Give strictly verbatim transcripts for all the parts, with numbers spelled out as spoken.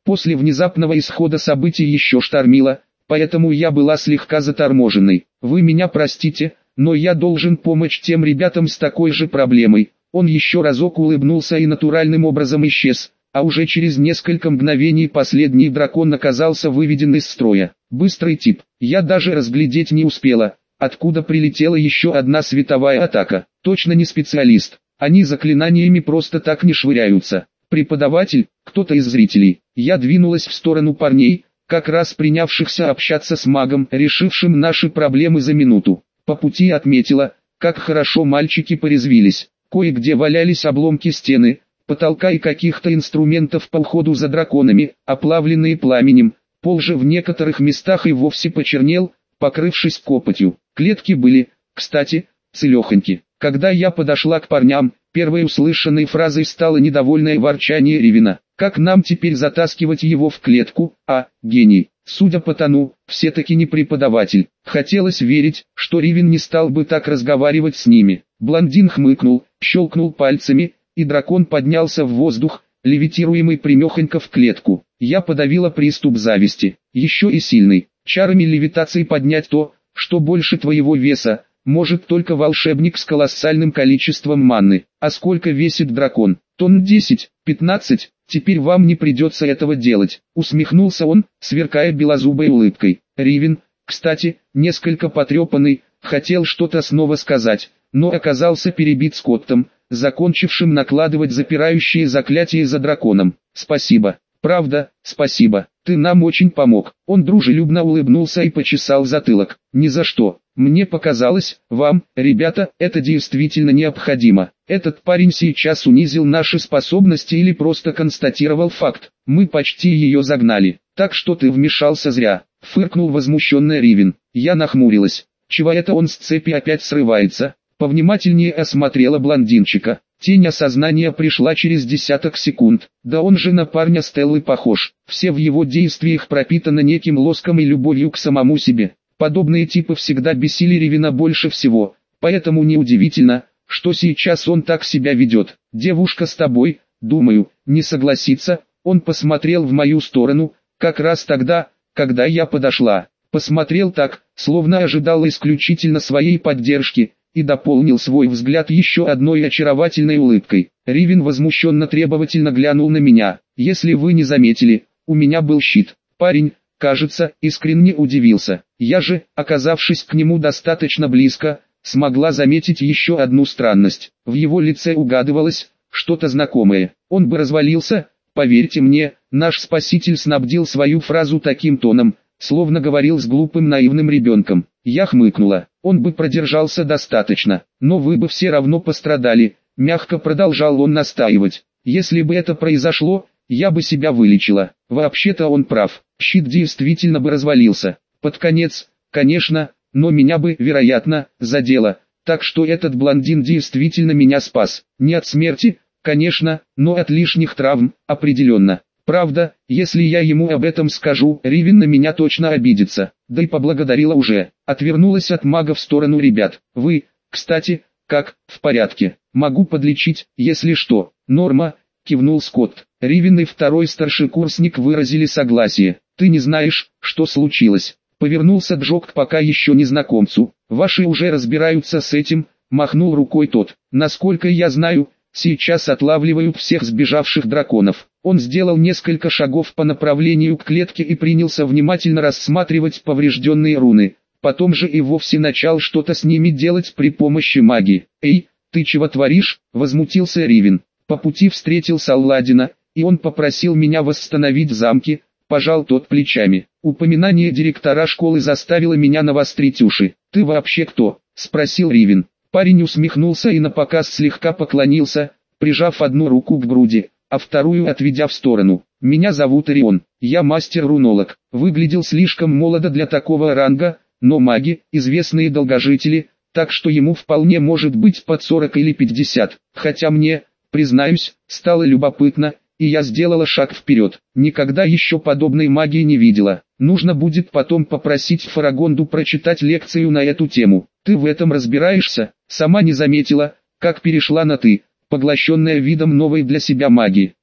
После внезапного исхода событий еще штормило, поэтому я была слегка заторможенной. Вы меня простите, но я должен помочь тем ребятам с такой же проблемой. Он еще разок улыбнулся и натуральным образом исчез, а уже через несколько мгновений последний дракон оказался выведен из строя. Быстрый тип, я даже разглядеть не успела, откуда прилетела еще одна световая атака. Точно не специалист, они заклинаниями просто так не швыряются. Преподаватель, кто-то из зрителей. Я двинулась в сторону парней, как раз принявшихся общаться с магом, решившим наши проблемы за минуту. По пути отметила, как хорошо мальчики порезвились. Кое-где валялись обломки стены, потолка и каких-то инструментов по уходу за драконами, оплавленные пламенем. Пол же в некоторых местах и вовсе почернел, покрывшись копотью. Клетки были, кстати, целехоньки. Когда я подошла к парням, первой услышанной фразой стало недовольное ворчание Ривина. Как нам теперь затаскивать его в клетку, а, гений? Судя по тону, все-таки не преподаватель. Хотелось верить, что Ривин не стал бы так разговаривать с ними. Блондин хмыкнул, щелкнул пальцами, и дракон поднялся в воздух, левитируемый примехонько в клетку. Я подавила приступ зависти. Еще и сильный. Чарами левитации поднять то, что больше твоего веса, может только волшебник с колоссальным количеством манны. А сколько весит дракон? Тонн десять, пятнадцать, теперь вам не придется этого делать. Усмехнулся он, сверкая белозубой улыбкой. Ривин, кстати, несколько потрепанный, хотел что-то снова сказать, но оказался перебит Скоттом, закончившим накладывать запирающие заклятия за драконом. Спасибо. Правда, спасибо, ты нам очень помог. Он дружелюбно улыбнулся и почесал затылок. Ни за что. Мне показалось, вам, ребята, это действительно необходимо. Этот парень сейчас унизил наши способности или просто констатировал факт. Мы почти ее загнали. Так что ты вмешался зря. Фыркнул возмущенный Ривин. Я нахмурилась. Чего это он с цепи опять срывается? Повнимательнее осмотрела блондинчика. Тень осознания пришла через десяток секунд. Да он же на парня Стеллы похож. Все в его действиях пропитаны неким лоском и любовью к самому себе. Подобные типы всегда бесили Ривина больше всего. Поэтому неудивительно, что сейчас он так себя ведет. Девушка с тобой, думаю, не согласится. Он посмотрел в мою сторону, как раз тогда, когда я подошла. Посмотрел так, словно ожидал исключительно своей поддержки, и дополнил свой взгляд еще одной очаровательной улыбкой. Ривин возмущенно требовательно глянул на меня. Если вы не заметили, у меня был щит. Парень, кажется, искренне удивился. Я же, оказавшись к нему достаточно близко, смогла заметить еще одну странность. В его лице угадывалось что-то знакомое. Он бы развалился, поверьте мне, наш спаситель снабдил свою фразу таким тоном, словно говорил с глупым наивным ребенком. Я хмыкнула. Он бы продержался достаточно, но вы бы все равно пострадали, мягко продолжал он настаивать. Если бы это произошло, я бы себя вылечила. Вообще-то он прав, щит действительно бы развалился. Под конец, конечно, но меня бы, вероятно, задело. Так что этот блондин действительно меня спас. Не от смерти, конечно, но от лишних травм, определенно. Правда, если я ему об этом скажу, Ривин на меня точно обидится. Да и поблагодарила уже. Отвернулась от мага в сторону ребят. Вы, кстати, как, в порядке? Могу подлечить, если что. Норма, кивнул Скотт. Ривин и второй старшекурсник выразили согласие. Ты не знаешь, что случилось. Повернулся Джок к пока еще незнакомцу. Ваши уже разбираются с этим, махнул рукой тот. Насколько я знаю, сейчас отлавливают всех сбежавших драконов. Он сделал несколько шагов по направлению к клетке и принялся внимательно рассматривать поврежденные руны. Потом же и вовсе начал что-то с ними делать при помощи магии. «Эй, ты чего творишь?» – возмутился Ривин. По пути встретил Салладина, и он попросил меня восстановить замки, пожал тот плечами. Упоминание директора школы заставило меня навострить уши. «Ты вообще кто?» – спросил Ривин. Парень усмехнулся и напоказ слегка поклонился, прижав одну руку к груди, а вторую отведя в сторону. «Меня зовут Орион, я мастер-рунолог». Выглядел слишком молодо для такого ранга, но маги, известные долгожители, так что ему вполне может быть под сорок или пятьдесят. Хотя мне, признаюсь, стало любопытно, и я сделала шаг вперед. Никогда еще подобной магии не видела. Нужно будет потом попросить Фарагонду прочитать лекцию на эту тему. Ты в этом разбираешься? Сама не заметила, как перешла на «ты», поглощенная видом новой для себя магии.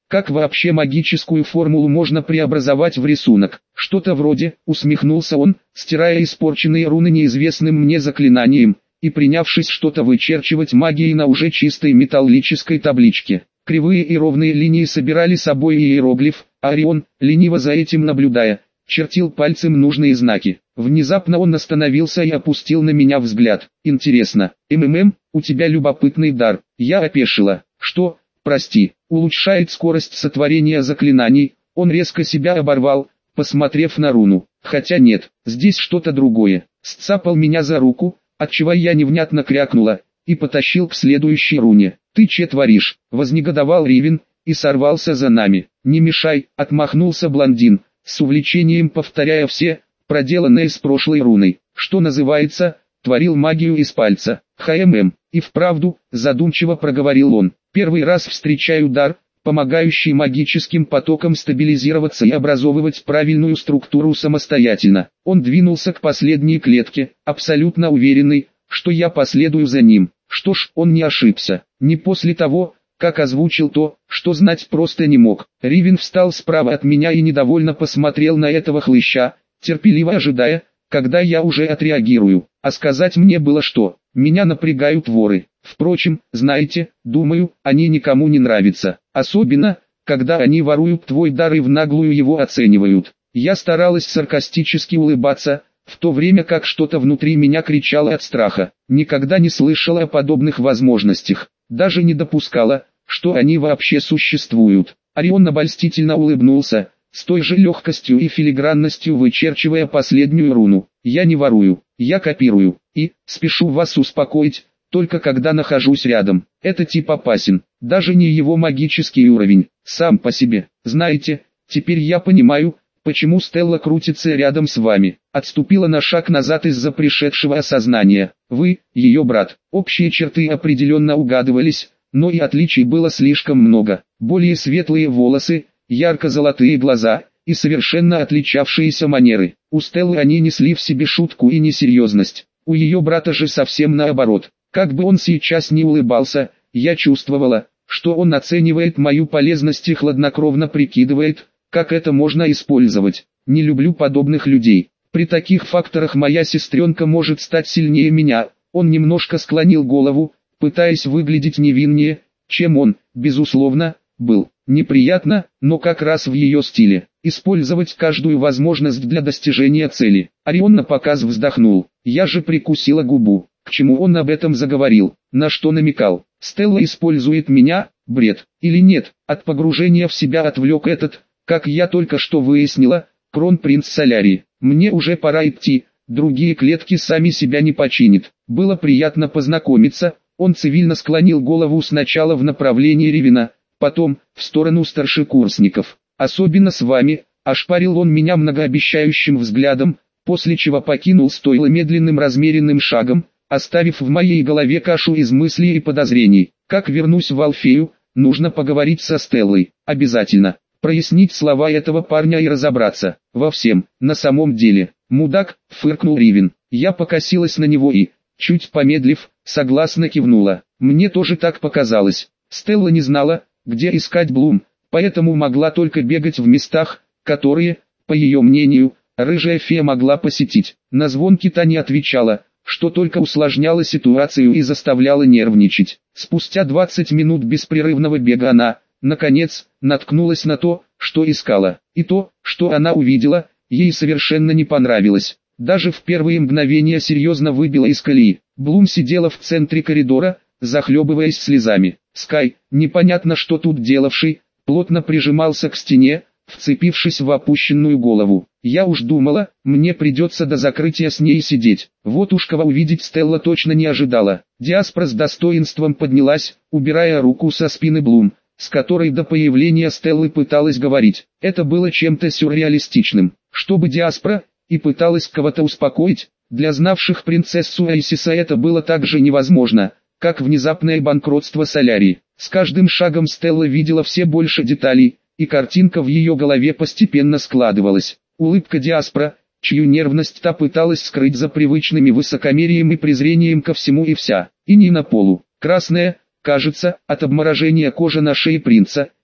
Как вообще магическую формулу можно преобразовать в рисунок? Что-то вроде, усмехнулся он, стирая испорченные руны неизвестным мне заклинанием, и принявшись что-то вычерчивать магией на уже чистой металлической табличке. Кривые и ровные линии собирали собой иероглиф, а Орион, лениво за этим наблюдая, чертил пальцем нужные знаки. Внезапно он остановился и опустил на меня взгляд. Интересно, МММ, у тебя любопытный дар. Я опешила. Что? Прости. Улучшает скорость сотворения заклинаний. Он резко себя оборвал, посмотрев на руну. Хотя нет, здесь что-то другое. Сцапал меня за руку, отчего я невнятно крякнула, и потащил к следующей руне. «Ты че творишь?» — вознегодовал Ривен, и сорвался за нами. «Не мешай», — отмахнулся блондин, с увлечением повторяя все, проделанные с прошлой руной. «Что называется, творил магию из пальца. ХММ». И вправду, задумчиво проговорил он. «Первый раз встречаю дар, помогающий магическим потокам стабилизироваться и образовывать правильную структуру самостоятельно». Он двинулся к последней клетке, абсолютно уверенный, что я последую за ним. Что ж, он не ошибся. Не после того, как озвучил то, что знать просто не мог. Ривен встал справа от меня и недовольно посмотрел на этого хлыща, терпеливо ожидая, когда я уже отреагирую. А сказать мне было что? Меня напрягают воры. Впрочем, знаете, думаю, они никому не нравятся. Особенно, когда они воруют твой дар и в наглую его оценивают. Я старалась саркастически улыбаться, в то время как что-то внутри меня кричало от страха. Никогда не слышала о подобных возможностях. Даже не допускала, что они вообще существуют. Орион обольстительно улыбнулся, с той же легкостью и филигранностью вычерчивая последнюю руну. «Я не ворую, я копирую, и, спешу вас успокоить, только когда нахожусь рядом. Это тип опасен, даже не его магический уровень, сам по себе. Знаете, теперь я понимаю, почему Стелла крутится рядом с вами». Отступила на шаг назад из-за пришедшего осознания. «Вы, ее брат». Общие черты определенно угадывались, но и отличий было слишком много. Более светлые волосы, ярко-золотые глаза и совершенно отличавшиеся манеры. У Стеллы они несли в себе шутку и несерьезность. У ее брата же совсем наоборот. Как бы он сейчас ни улыбался, я чувствовала, что он оценивает мою полезность и хладнокровно прикидывает, как это можно использовать. Не люблю подобных людей. При таких факторах моя сестренка может стать сильнее меня. Он немножко склонил голову, пытаясь выглядеть невиннее, чем он, безусловно, был. Неприятно, но как раз в ее стиле. Использовать каждую возможность для достижения цели. Орион напоказ вздохнул. Я же прикусила губу. К чему он об этом заговорил? На что намекал? Стелла использует меня? Бред. Или нет? От погружения в себя отвлек этот, как я только что выяснила, кронпринц Солярии. Мне уже пора идти, другие клетки сами себя не починят. Было приятно познакомиться. Он цивильно склонил голову сначала в направлении Ривена, потом в сторону старшекурсников. Особенно с вами. Ошпарил он меня многообещающим взглядом, после чего покинул стойло медленным размеренным шагом, оставив в моей голове кашу из мыслей и подозрений. Как вернусь в Алфею, нужно поговорить со Стеллой. Обязательно. Прояснить слова этого парня и разобраться во всем. На самом деле, мудак, фыркнул Ривен. Я покосилась на него и, чуть помедлив, согласно кивнула. Мне тоже так показалось. Стелла не знала, где искать Блум, поэтому могла только бегать в местах, которые, по ее мнению, рыжая фея могла посетить. На звонки та не отвечала, что только усложняло ситуацию и заставляло нервничать. Спустя двадцать минут беспрерывного бега она, наконец, наткнулась на то, что искала. И то, что она увидела, ей совершенно не понравилось. Даже в первые мгновения серьезно выбила из колеи. Блум сидела в центре коридора, захлебываясь слезами. Скай, непонятно что тут делавший, плотно прижимался к стене, вцепившись в опущенную голову. Я уж думала, мне придется до закрытия с ней сидеть. Вот уж кого увидеть Стелла точно не ожидала. Диаспора с достоинством поднялась, убирая руку со спины Блум, с которой до появления Стеллы пыталась говорить. Это было чем-то сюрреалистичным. Чтобы Диаспора и пыталась кого-то успокоить, для знавших принцессу Айсиса это было так же невозможно, как внезапное банкротство Солярии. С каждым шагом Стелла видела все больше деталей, и картинка в ее голове постепенно складывалась. Улыбка Диаспора, чью нервность та пыталась скрыть за привычными высокомерием и презрением ко всему и вся, и не на полу. Красная, кажется, от обморожения кожи на шее принца,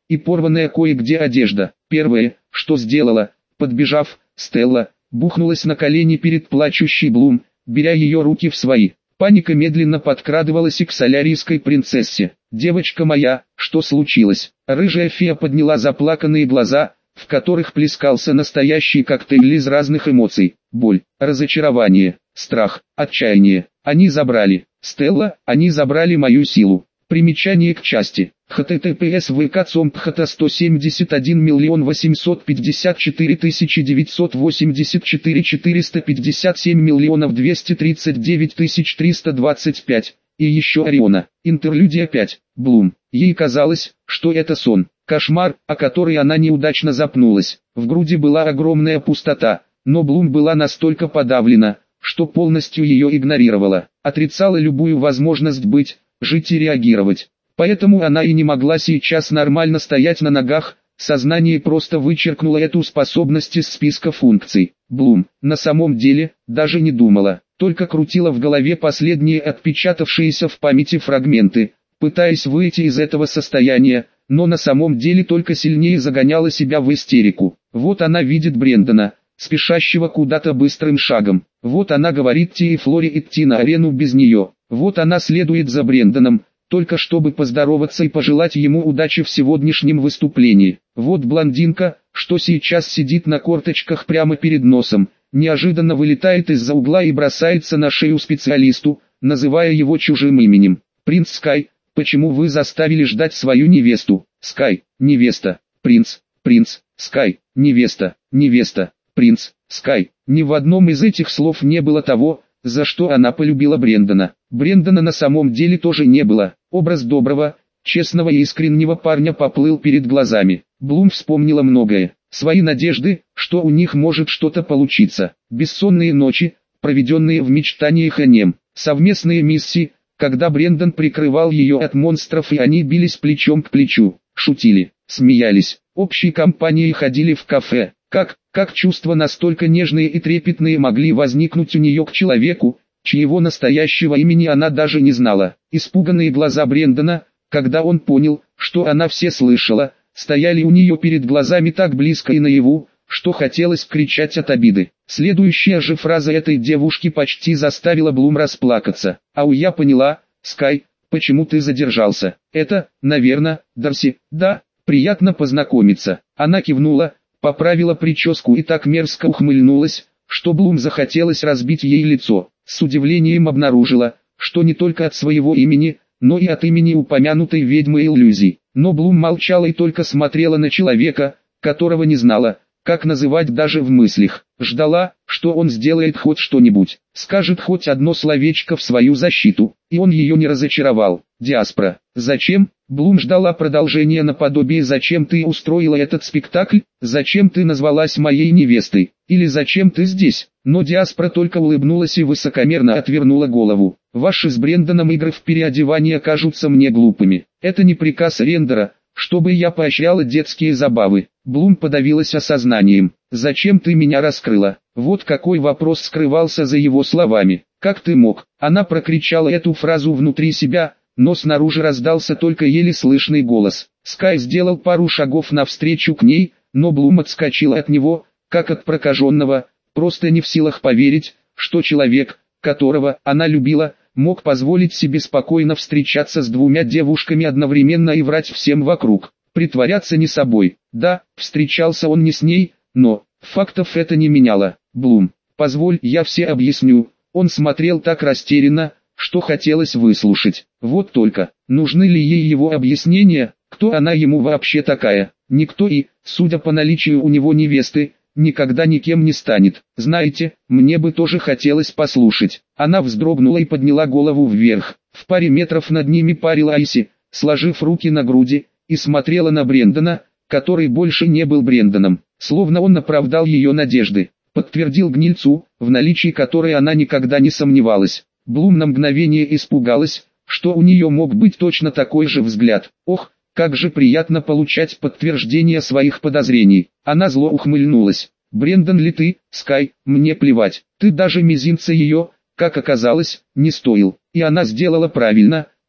и порванная кое-где одежда. Первое, что сделала, подбежав, Стелла, бухнулась на колени перед плачущей Блум, беря ее руки в свои. Паника медленно подкрадывалась и к солярийской принцессе. «Девочка моя, что случилось?» Рыжая фея подняла заплаканные глаза, в которых плескался настоящий коктейль из разных эмоций. Боль, разочарование, страх, отчаяние. Они забрали. Стелла, они забрали мою силу. Примечание к части. https vk.com.pht сто семьдесят один миллион восемьсот пятьдесят четыре тысячи девятьсот восемьдесят четыре четыреста пятьдесят семь миллионов двести тридцать девять тысяч триста двадцать пять. И еще Ориона. Интерлюдия пять. Блум. Ей казалось, что это сон. Кошмар, о который она неудачно запнулась. В груди была огромная пустота, но Блум была настолько подавлена, что полностью ее игнорировала. Отрицала любую возможность быть, жить и реагировать. Поэтому она и не могла сейчас нормально стоять на ногах, сознание просто вычеркнуло эту способность из списка функций. Блум, на самом деле, даже не думала, только крутила в голове последние отпечатавшиеся в памяти фрагменты, пытаясь выйти из этого состояния, но на самом деле только сильнее загоняла себя в истерику. Вот она видит Брэндона, спешащего куда-то быстрым шагом. Вот она говорит Ти и Флоре идти на арену без нее. Вот она следует за Брэндоном, только чтобы поздороваться и пожелать ему удачи в сегодняшнем выступлении. Вот блондинка, что сейчас сидит на корточках прямо перед носом, неожиданно вылетает из-за угла и бросается на шею специалисту, называя его чужим именем. «Принц Скай, почему вы заставили ждать свою невесту?» «Скай, невеста, принц, принц, Скай, невеста, невеста, принц, Скай». Ни в одном из этих слов не было того, за что она полюбила Брэндона. Брэндона на самом деле тоже не было. Образ доброго, честного и искреннего парня поплыл перед глазами. Блум вспомнила многое. Свои надежды, что у них может что-то получиться. Бессонные ночи, проведенные в мечтаниях о нем. Совместные миссии, когда Брэндон прикрывал ее от монстров и они бились плечом к плечу. Шутили, смеялись, общей компанией ходили в кафе. Как, как чувства настолько нежные и трепетные могли возникнуть у нее к человеку, чьего настоящего имени она даже не знала. Испуганные глаза Брэндона, когда он понял, что она все слышала, стояли у нее перед глазами так близко и наяву, что хотелось кричать от обиды. Следующая же фраза этой девушки почти заставила Блум расплакаться. «Ау, я поняла, Скай, почему ты задержался? Это, наверное, Дарси, да? Приятно познакомиться». Она кивнула, поправила прическу и так мерзко ухмыльнулась, что Блум захотелось разбить ей лицо. С удивлением обнаружила, что не только от своего имени, но и от имени упомянутой ведьмы иллюзий. Но Блум молчала и только смотрела на человека, которого не знала, как называть даже в мыслях. Ждала, что он сделает хоть что-нибудь, скажет хоть одно словечко в свою защиту, и он ее не разочаровал. Диаспора. Зачем? Блум ждала продолжения наподобие «Зачем ты устроила этот спектакль? Зачем ты назвалась моей невестой? Или зачем ты здесь?» Но Диаспора только улыбнулась и высокомерно отвернула голову. «Ваши с Брэндоном игры в переодевание кажутся мне глупыми. Это не приказ Рендера, чтобы я поощряла детские забавы». Блум подавилась осознанием. «Зачем ты меня раскрыла?» Вот какой вопрос скрывался за его словами. «Как ты мог?» Она прокричала эту фразу внутри себя, но снаружи раздался только еле слышный голос. Скай сделал пару шагов навстречу к ней, но Блум отскочила от него, как от прокаженного, просто не в силах поверить, что человек, которого она любила, мог позволить себе спокойно встречаться с двумя девушками одновременно и врать всем вокруг, притворяться не собой. Да, встречался он не с ней, но фактов это не меняло. «Блум, позволь, я все объясню». Он смотрел так растерянно, что хотелось выслушать. Вот только, нужны ли ей его объяснения, кто она ему вообще такая? Никто и, судя по наличию у него невесты, никогда никем не станет. Знаете, мне бы тоже хотелось послушать. Она вздрогнула и подняла голову вверх. В паре метров над ними парила Айси, сложив руки на груди, и смотрела на Брэндона, который больше не был Брэндоном, словно он оправдал ее надежды. Подтвердил гнильцу, в наличии которой она никогда не сомневалась. Блум на мгновение испугалась, что у нее мог быть точно такой же взгляд. Ох, как же приятно получать подтверждение своих подозрений. Она зло ухмыльнулась. «Брэндон ли ты, Скай, мне плевать. Ты даже мизинца ее, как оказалось, не стоил». И она сделала правильно,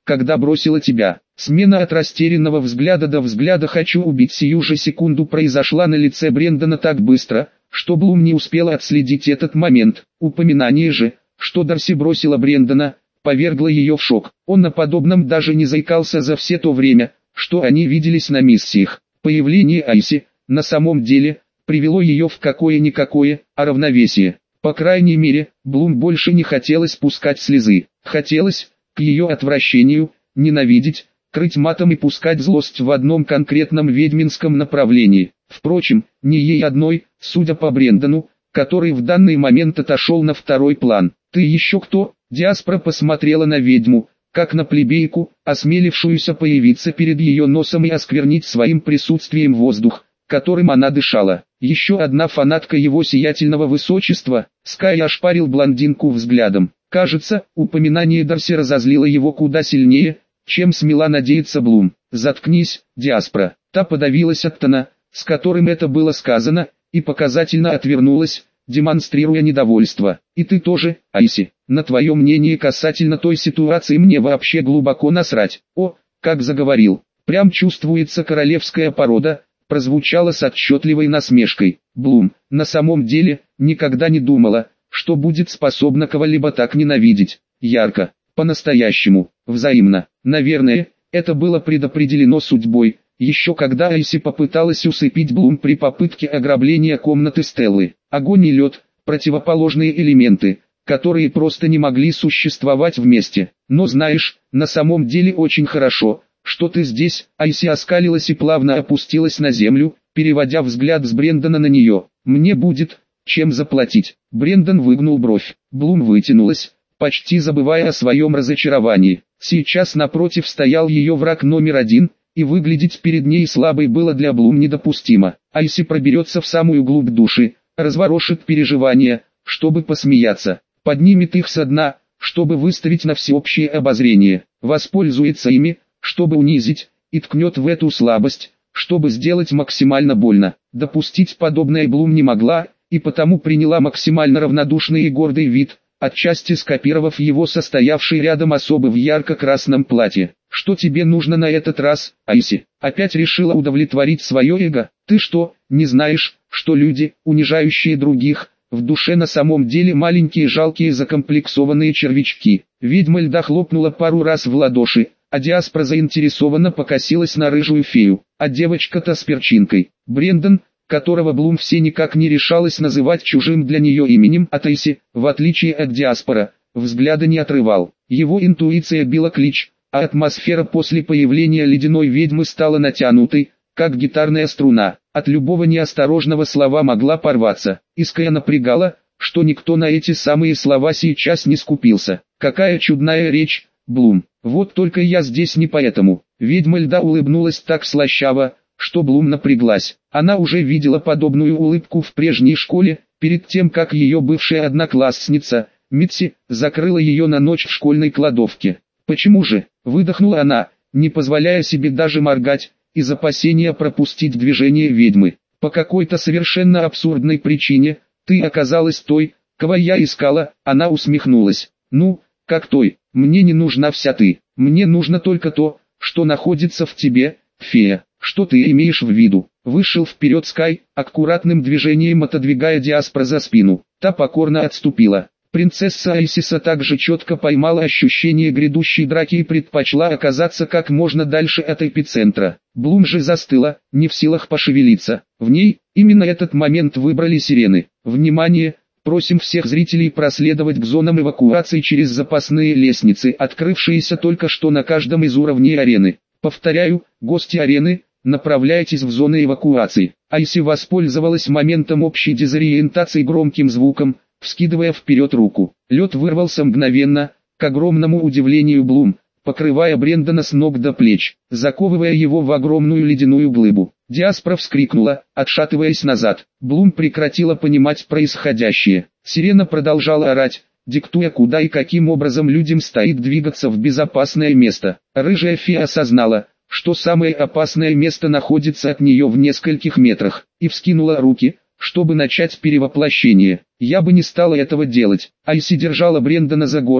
когда бросила тебя. Смена от растерянного взгляда до взгляда «хочу убить» сию же секунду произошла на лице Брендана так быстро, что Блум не успела отследить этот момент. Упоминание же, что Дарси бросила Брендана, повергло ее в шок. Он о подобном даже не заикался за все то время, что они виделись на миссиях. Появление Айси, на самом деле, привело ее в какое-никакое, а равновесие. По крайней мере, Блум больше не хотелось пускать слезы. Хотелось, к ее отвращению, ненавидеть, крыть матом и пускать злость в одном конкретном ведьминском направлении. Впрочем, не ей одной, судя по Брендану, который в данный момент отошел на второй план. «Ты еще кто?» Диаспора посмотрела на ведьму, как на плебейку, осмелившуюся появиться перед ее носом и осквернить своим присутствием воздух, которым она дышала. Еще одна фанатка его сиятельного высочества. Скай ошпарил блондинку взглядом. Кажется, упоминание Дарси разозлило его куда сильнее, чем смела надеяться Блум. «Заткнись, Диаспора». Та подавилась от тона, с которым это было сказано, и показательно отвернулась, демонстрируя недовольство. «И ты тоже, Айси, на твое мнение касательно той ситуации мне вообще глубоко насрать». «О, как заговорил, прям чувствуется королевская порода», прозвучало с отчетливой насмешкой. Блум, на самом деле, никогда не думала, что будет способна кого-либо так ненавидеть. Ярко, по-настоящему, взаимно. Наверное, это было предопределено судьбой, еще когда Айси попыталась усыпить Блум при попытке ограбления комнаты Стеллы. Огонь и лед – противоположные элементы, которые просто не могли существовать вместе. Но знаешь, на самом деле очень хорошо, что ты здесь. Айси оскалилась и плавно опустилась на землю, переводя взгляд с Брендана на нее. Мне будет, чем заплатить. Брендан выгнул бровь. Блум вытянулась, почти забывая о своем разочаровании. Сейчас напротив стоял ее враг номер один, и выглядеть перед ней слабой было для Блум недопустимо. Айси проберется в самую глубь души, разворошит переживания, чтобы посмеяться, поднимет их со дна, чтобы выставить на всеобщее обозрение, воспользуется ими, чтобы унизить, и ткнет в эту слабость, чтобы сделать максимально больно. Допустить подобное Блум не могла, и потому приняла максимально равнодушный и гордый вид, отчасти скопировав его состоявший рядом особы в ярко-красном платье. «Что тебе нужно на этот раз, Айси?» Опять решила удовлетворить свое эго. «Ты что, не знаешь, что люди, унижающие других, в душе на самом деле маленькие жалкие закомплексованные червячки?» Ведьма льда хлопнула пару раз в ладоши, а Диаспора заинтересованно покосилась на рыжую фею. А девочка-то с перчинкой. Брендан, которого Блум все никак не решалась называть чужим для нее именем, от Айси, в отличие от Диаспора, взгляда не отрывал. Его интуиция била клич, а атмосфера после появления ледяной ведьмы стала натянутой, как гитарная струна. От любого неосторожного слова могла порваться. Иская напрягала, что никто на эти самые слова сейчас не скупился. Какая чудная речь, Блум. Вот только я здесь не поэтому. Ведьма льда улыбнулась так слащаво, что Блум напряглась. Она уже видела подобную улыбку в прежней школе, перед тем как ее бывшая одноклассница, Митси, закрыла ее на ночь в школьной кладовке. «Почему же?» – выдохнула она, не позволяя себе даже моргать, из опасения пропустить движение ведьмы. «По какой-то совершенно абсурдной причине, ты оказалась той, кого я искала», – она усмехнулась. «Ну, как той, мне не нужна вся ты, мне нужно только то, что находится в тебе, фея». «Что ты имеешь в виду?» Вышел вперед Скай, аккуратным движением отодвигая Диаспора за спину. Та покорно отступила. Принцесса Айсиса также четко поймала ощущение грядущей драки и предпочла оказаться как можно дальше от эпицентра. Блум же застыла, не в силах пошевелиться. В ней, именно этот момент выбрали сирены. «Внимание! Просим всех зрителей проследовать к зонам эвакуации через запасные лестницы, открывшиеся только что на каждом из уровней арены. Повторяю, гости арены, направляйтесь в зоны эвакуации». Айси воспользовалась моментом общей дезориентации громким звуком, вскидывая вперед руку. Лед вырвался мгновенно, к огромному удивлению Блум, покрывая Брендана с ног до плеч, заковывая его в огромную ледяную глыбу. Диаспора вскрикнула, отшатываясь назад. Блум прекратила понимать происходящее. Сирена продолжала орать, диктуя, куда и каким образом людям стоит двигаться в безопасное место. Рыжая фея осознала, что самое опасное место находится от нее в нескольких метрах, и вскинула руки, чтобы начать перевоплощение. «Я бы не стала этого делать». Айси держала Брендана за горло,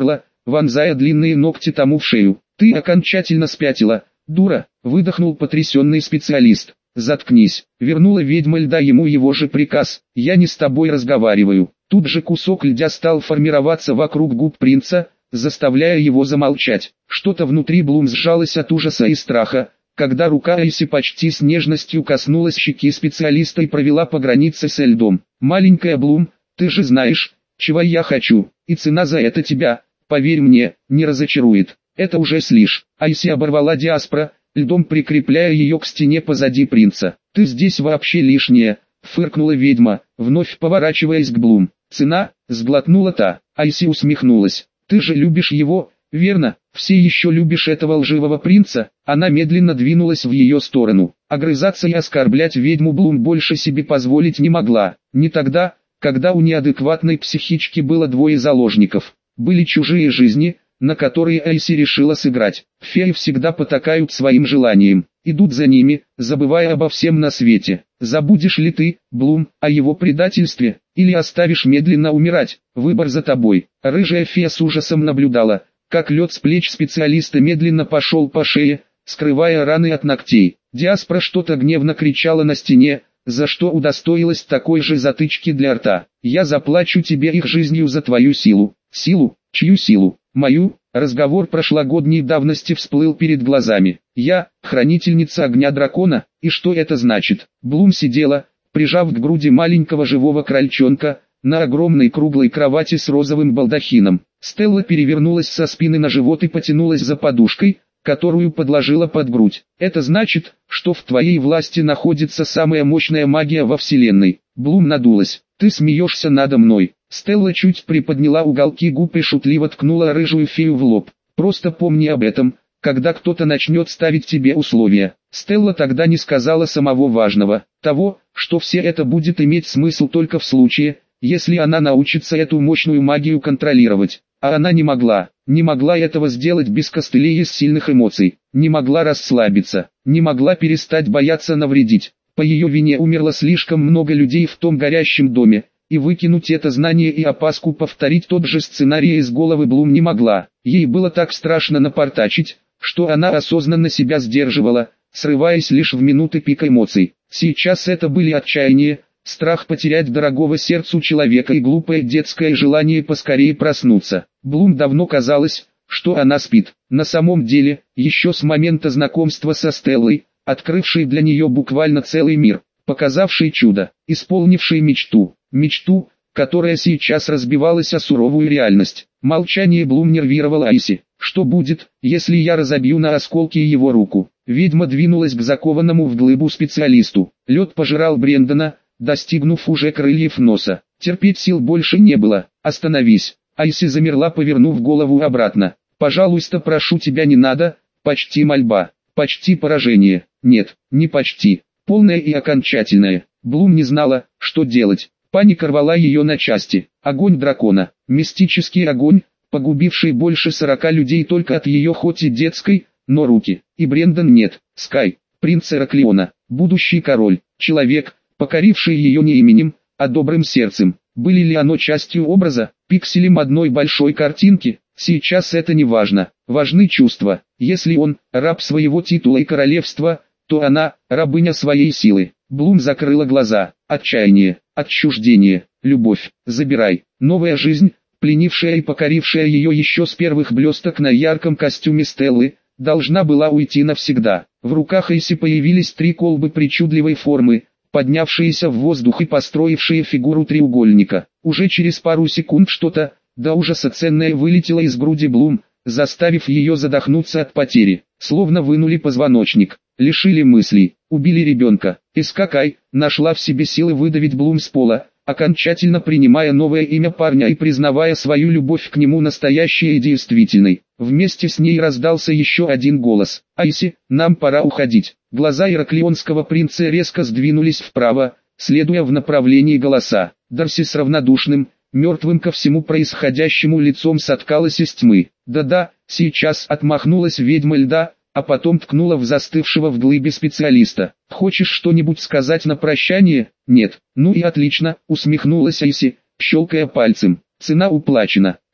вонзая длинные ногти тому в шею. «Ты окончательно спятила, дура», — выдохнул потрясенный специалист. «Заткнись», — вернула ведьма льда ему его же приказ. «Я не с тобой разговариваю». Тут же кусок льда стал формироваться вокруг губ принца, заставляя его замолчать. Что-то внутри Блум сжалось от ужаса и страха, когда рука Айси почти с нежностью коснулась щеки специалиста и провела по границе со льдом. «Маленькая Блум, ты же знаешь, чего я хочу, и цена за это тебя, поверь мне, не разочарует. Это уже слишком». Айси оборвала Диаспора, льдом прикрепляя ее к стене позади принца. «Ты здесь вообще лишняя», — фыркнула ведьма, вновь поворачиваясь к Блум. «Цена?» — сглотнула та. Айси усмехнулась. «Ты же любишь его, верно? Все еще любишь этого лживого принца?» Она медленно двинулась в ее сторону. Огрызаться и оскорблять ведьму Блум больше себе позволить не могла. Не тогда, когда у неадекватной психички было двое заложников. Были чужие жизни, на которые Айси решила сыграть. Феи всегда потакают своим желаниям, идут за ними, забывая обо всем на свете. Забудешь ли ты, Блум, о его предательстве, или оставишь медленно умирать? Выбор за тобой. Рыжая фея с ужасом наблюдала, как лед с плеч специалиста медленно пошел по шее, скрывая раны от ногтей. Диаспора что-то гневно кричала на стене, за что удостоилась такой же затычки для рта. «Я заплачу тебе их жизнью за твою силу». «Силу? Чью силу?» «Мою». Разговор прошлогодней давности всплыл перед глазами. «Я, хранительница огня дракона, и что это значит?» Блум сидела, прижав к груди маленького живого крольчонка, на огромной круглой кровати с розовым балдахином. Стелла перевернулась со спины на живот и потянулась за подушкой, которую подложила под грудь. «Это значит, что в твоей власти находится самая мощная магия во Вселенной». Блум надулась. «Ты смеешься надо мной». Стелла чуть приподняла уголки губ и шутливо ткнула рыжую фею в лоб. «Просто помни об этом, когда кто-то начнет ставить тебе условия». Стелла тогда не сказала самого важного, того, что все это будет иметь смысл только в случае, если она научится эту мощную магию контролировать. А она не могла, не могла этого сделать без костылей из сильных эмоций, не могла расслабиться, не могла перестать бояться навредить. По ее вине умерло слишком много людей в том горящем доме, и выкинуть это знание и опаску повторить тот же сценарий из головы Блум не могла. Ей было так страшно напортачить, что она осознанно себя сдерживала, срываясь лишь в минуты пика эмоций. Сейчас это были отчаяние, страх потерять дорогого сердцу человека и глупое детское желание поскорее проснуться. Блум давно казалось, что она спит. На самом деле, еще с момента знакомства со Стеллой, открывшей для нее буквально целый мир, показавшей чудо, исполнившей мечту. Мечту, которая сейчас разбивалась о суровую реальность. Молчание Блум нервировало Айси. «Что будет, если я разобью на осколки его руку?» Ведьма двинулась к закованному в глыбу специалисту. Лед пожирал Брендона, достигнув уже крыльев носа. Терпеть сил больше не было. «Остановись!» Айси замерла, повернув голову обратно. «Пожалуйста, прошу тебя, не надо». Почти мольба, почти поражение. Нет, не почти. Полное и окончательное. Блум не знала, что делать. Паника рвала ее на части. Огонь дракона, мистический огонь, погубивший больше сорока людей только от ее хоть и детской, но руки. И Брендон нет. Скай, принц Эраклиона, будущий король, человек, покоривший ее не именем, а добрым сердцем. Были ли оно частью образа, пикселем одной большой картинки? Сейчас это не важно. Важны чувства. Если он раб своего титула и королевства, то она рабыня своей силы. Блум закрыла глаза. Отчаяние, отчуждение, любовь. Забирай. Новая жизнь, пленившая и покорившая ее еще с первых блесток на ярком костюме Стеллы, должна была уйти навсегда. В руках Айси появились три колбы причудливой формы, поднявшиеся в воздух и построившие фигуру треугольника. Уже через пару секунд что-то, до ужаса ценное, вылетело из груди Блум, заставив ее задохнуться от потери. Словно вынули позвоночник, лишили мыслей, убили ребенка. Искакай нашла в себе силы выдавить Блум с пола, окончательно принимая новое имя парня и признавая свою любовь к нему настоящей и действительной. Вместе с ней раздался еще один голос. «Айси, нам пора уходить». Глаза ираклионского принца резко сдвинулись вправо, следуя в направлении голоса. Дарси с равнодушным, мертвым ко всему происходящему лицом соткалась из тьмы. «Да-да, сейчас», — отмахнулась ведьма льда, а потом ткнула в застывшего в глыбе специалиста. «Хочешь что-нибудь сказать на прощание?» «Нет». «Ну и отлично», — усмехнулась Айси, щелкая пальцем. «Цена уплачена».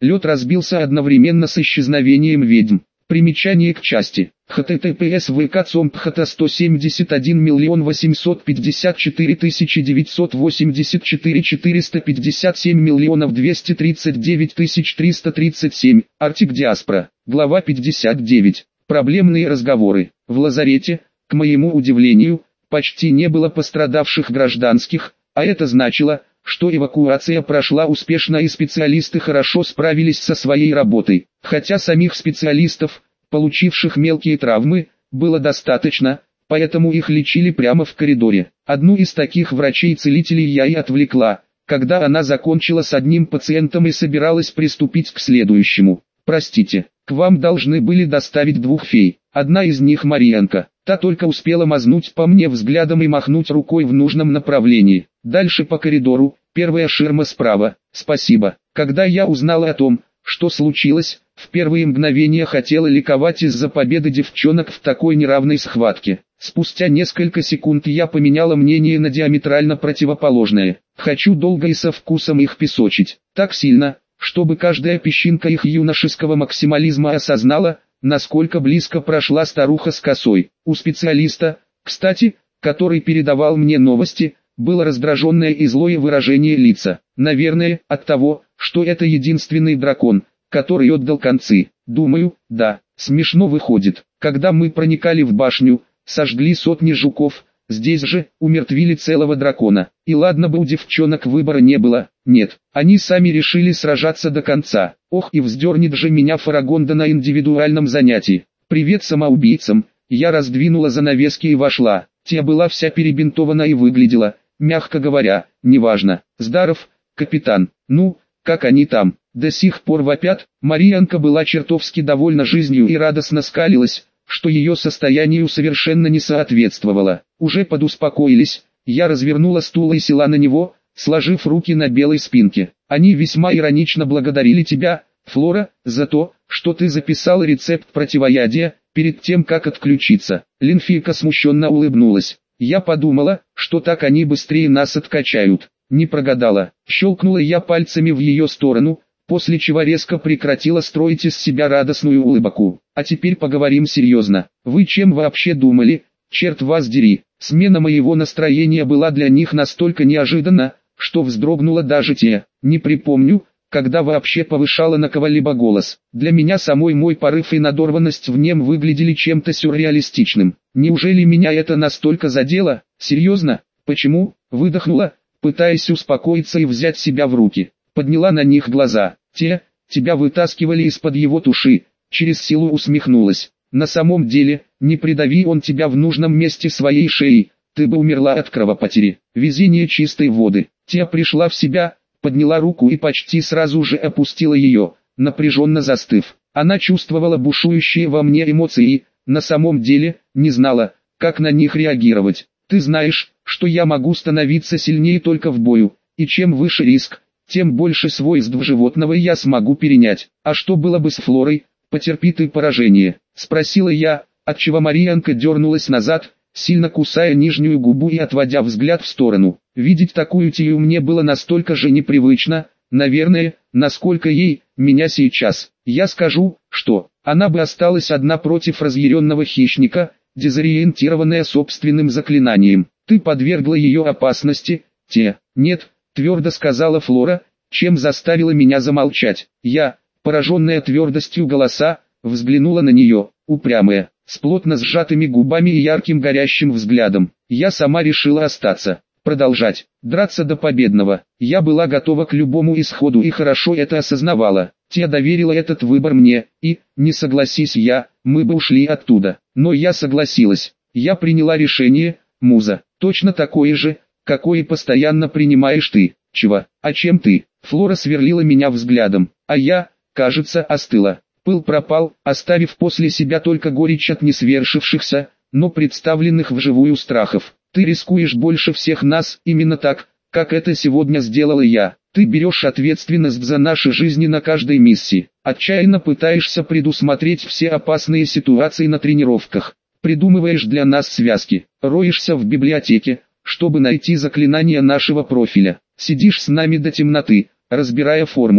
Лед разбился одновременно с исчезновением ведьм. Примечание к части. https vk.comph сто семьдесят один миллион восемьсот пятьдесят четыре тысячи девятьсот восемьдесят четыре четыреста пятьдесят семь миллионов двести тридцать девять тысяч триста тридцать семь. Артик Диаспора. Глава пятьдесят девять. Проблемные разговоры. В лазарете, к моему удивлению, почти не было пострадавших гражданских, а это значило, что эвакуация прошла успешно и специалисты хорошо справились со своей работой. Хотя самих специалистов, получивших мелкие травмы, было достаточно, поэтому их лечили прямо в коридоре. Одну из таких врачей-целителей я и отвлекла, когда она закончила с одним пациентом и собиралась приступить к следующему. «Простите, к вам должны были доставить двух фей. Одна из них Марьянка. Та только успела мазнуть по мне взглядом и махнуть рукой в нужном направлении. Дальше по коридору, первая ширма справа. Спасибо». Когда я узнала о том, что случилось, в первые мгновения хотела ликовать из-за победы девчонок в такой неравной схватке. Спустя несколько секунд я поменяла мнение на диаметрально противоположное. Хочу долго и со вкусом их песочить. Так сильно, чтобы каждая песчинка их юношеского максимализма осознала, насколько близко прошла старуха с косой. У специалиста, кстати, который передавал мне новости, было раздраженное и злое выражение лица. Наверное, от того, что это единственный дракон, который отдал концы. Думаю, да, смешно выходит. Когда мы проникали в башню, сожгли сотни жуков, здесь же умертвили целого дракона. И ладно бы у девчонок выбора не было, нет, они сами решили сражаться до конца. Ох, и вздернет же меня Фарагонда на индивидуальном занятии. Привет самоубийцам. Я раздвинула занавески и вошла. Та была вся перебинтована и выглядела, мягко говоря, неважно. Здаров, капитан. Ну, как они там? До сих пор вопят. Марьянка была чертовски довольна жизнью и радостно скалилась, что ее состоянию совершенно не соответствовало. Уже подуспокоились, я развернула стул и села на него, сложив руки на белой спинке. Они весьма иронично благодарили тебя, Флора, за то, что ты записала рецепт противоядия, перед тем как отключиться. Линфийка смущенно улыбнулась. Я подумала, что так они быстрее нас откачают. Не прогадала. Щелкнула я пальцами в ее сторону, после чего резко прекратила строить из себя радостную улыбку. А теперь поговорим серьезно. Вы чем вообще думали? Черт вас дери. Смена моего настроения была для них настолько неожиданна, что вздрогнула даже те. Не припомню, когда вообще повышала на кого-либо голос. Для меня самой мой порыв и надорванность в нем выглядели чем-то сюрреалистичным. Неужели меня это настолько задело? Серьезно? Почему? Выдохнула, пытаясь успокоиться и взять себя в руки. Подняла на них глаза. Те, тебя вытаскивали из-под его туши. Через силу усмехнулась. На самом деле, не придави он тебя в нужном месте своей шеи, ты бы умерла от кровопотери. Везение чистой воды. Те пришла в себя, подняла руку и почти сразу же опустила ее, напряженно застыв. Она чувствовала бушующие во мне эмоции, на самом деле, не знала, как на них реагировать. Ты знаешь, что я могу становиться сильнее только в бою, и чем выше риск, тем больше свойств животного я смогу перенять. А что было бы с Флорой, потерпи ты поражение? Спросила я, отчего Марьянка дернулась назад, сильно кусая нижнюю губу и отводя взгляд в сторону. Видеть такую Тию мне было настолько же непривычно, наверное, насколько ей, меня сейчас. Я скажу, что она бы осталась одна против разъяренного хищника, дезориентированная собственным заклинанием. Ты подвергла ее опасности, Те. Нет, твердо сказала Флора, чем заставила меня замолчать. Я, пораженная твердостью голоса, взглянула на нее, упрямая, с плотно сжатыми губами и ярким горящим взглядом. Я сама решила остаться, продолжать, драться до победного. Я была готова к любому исходу и хорошо это осознавала. Те доверила этот выбор мне, и, не согласись я, мы бы ушли оттуда. Но я согласилась. Я приняла решение, муза, точно такое же, какое постоянно принимаешь ты. Чего? А чем ты? Флора сверлила меня взглядом, а я, кажется, остыла. Пыл пропал, оставив после себя только горечь от несвершившихся, но представленных вживую страхов. Ты рискуешь больше всех нас, именно так, как это сегодня сделала я. Ты берешь ответственность за наши жизни на каждой миссии. Отчаянно пытаешься предусмотреть все опасные ситуации на тренировках. Придумываешь для нас связки. Роешься в библиотеке, чтобы найти заклинания нашего профиля. Сидишь с нами до темноты, разбирая формулы.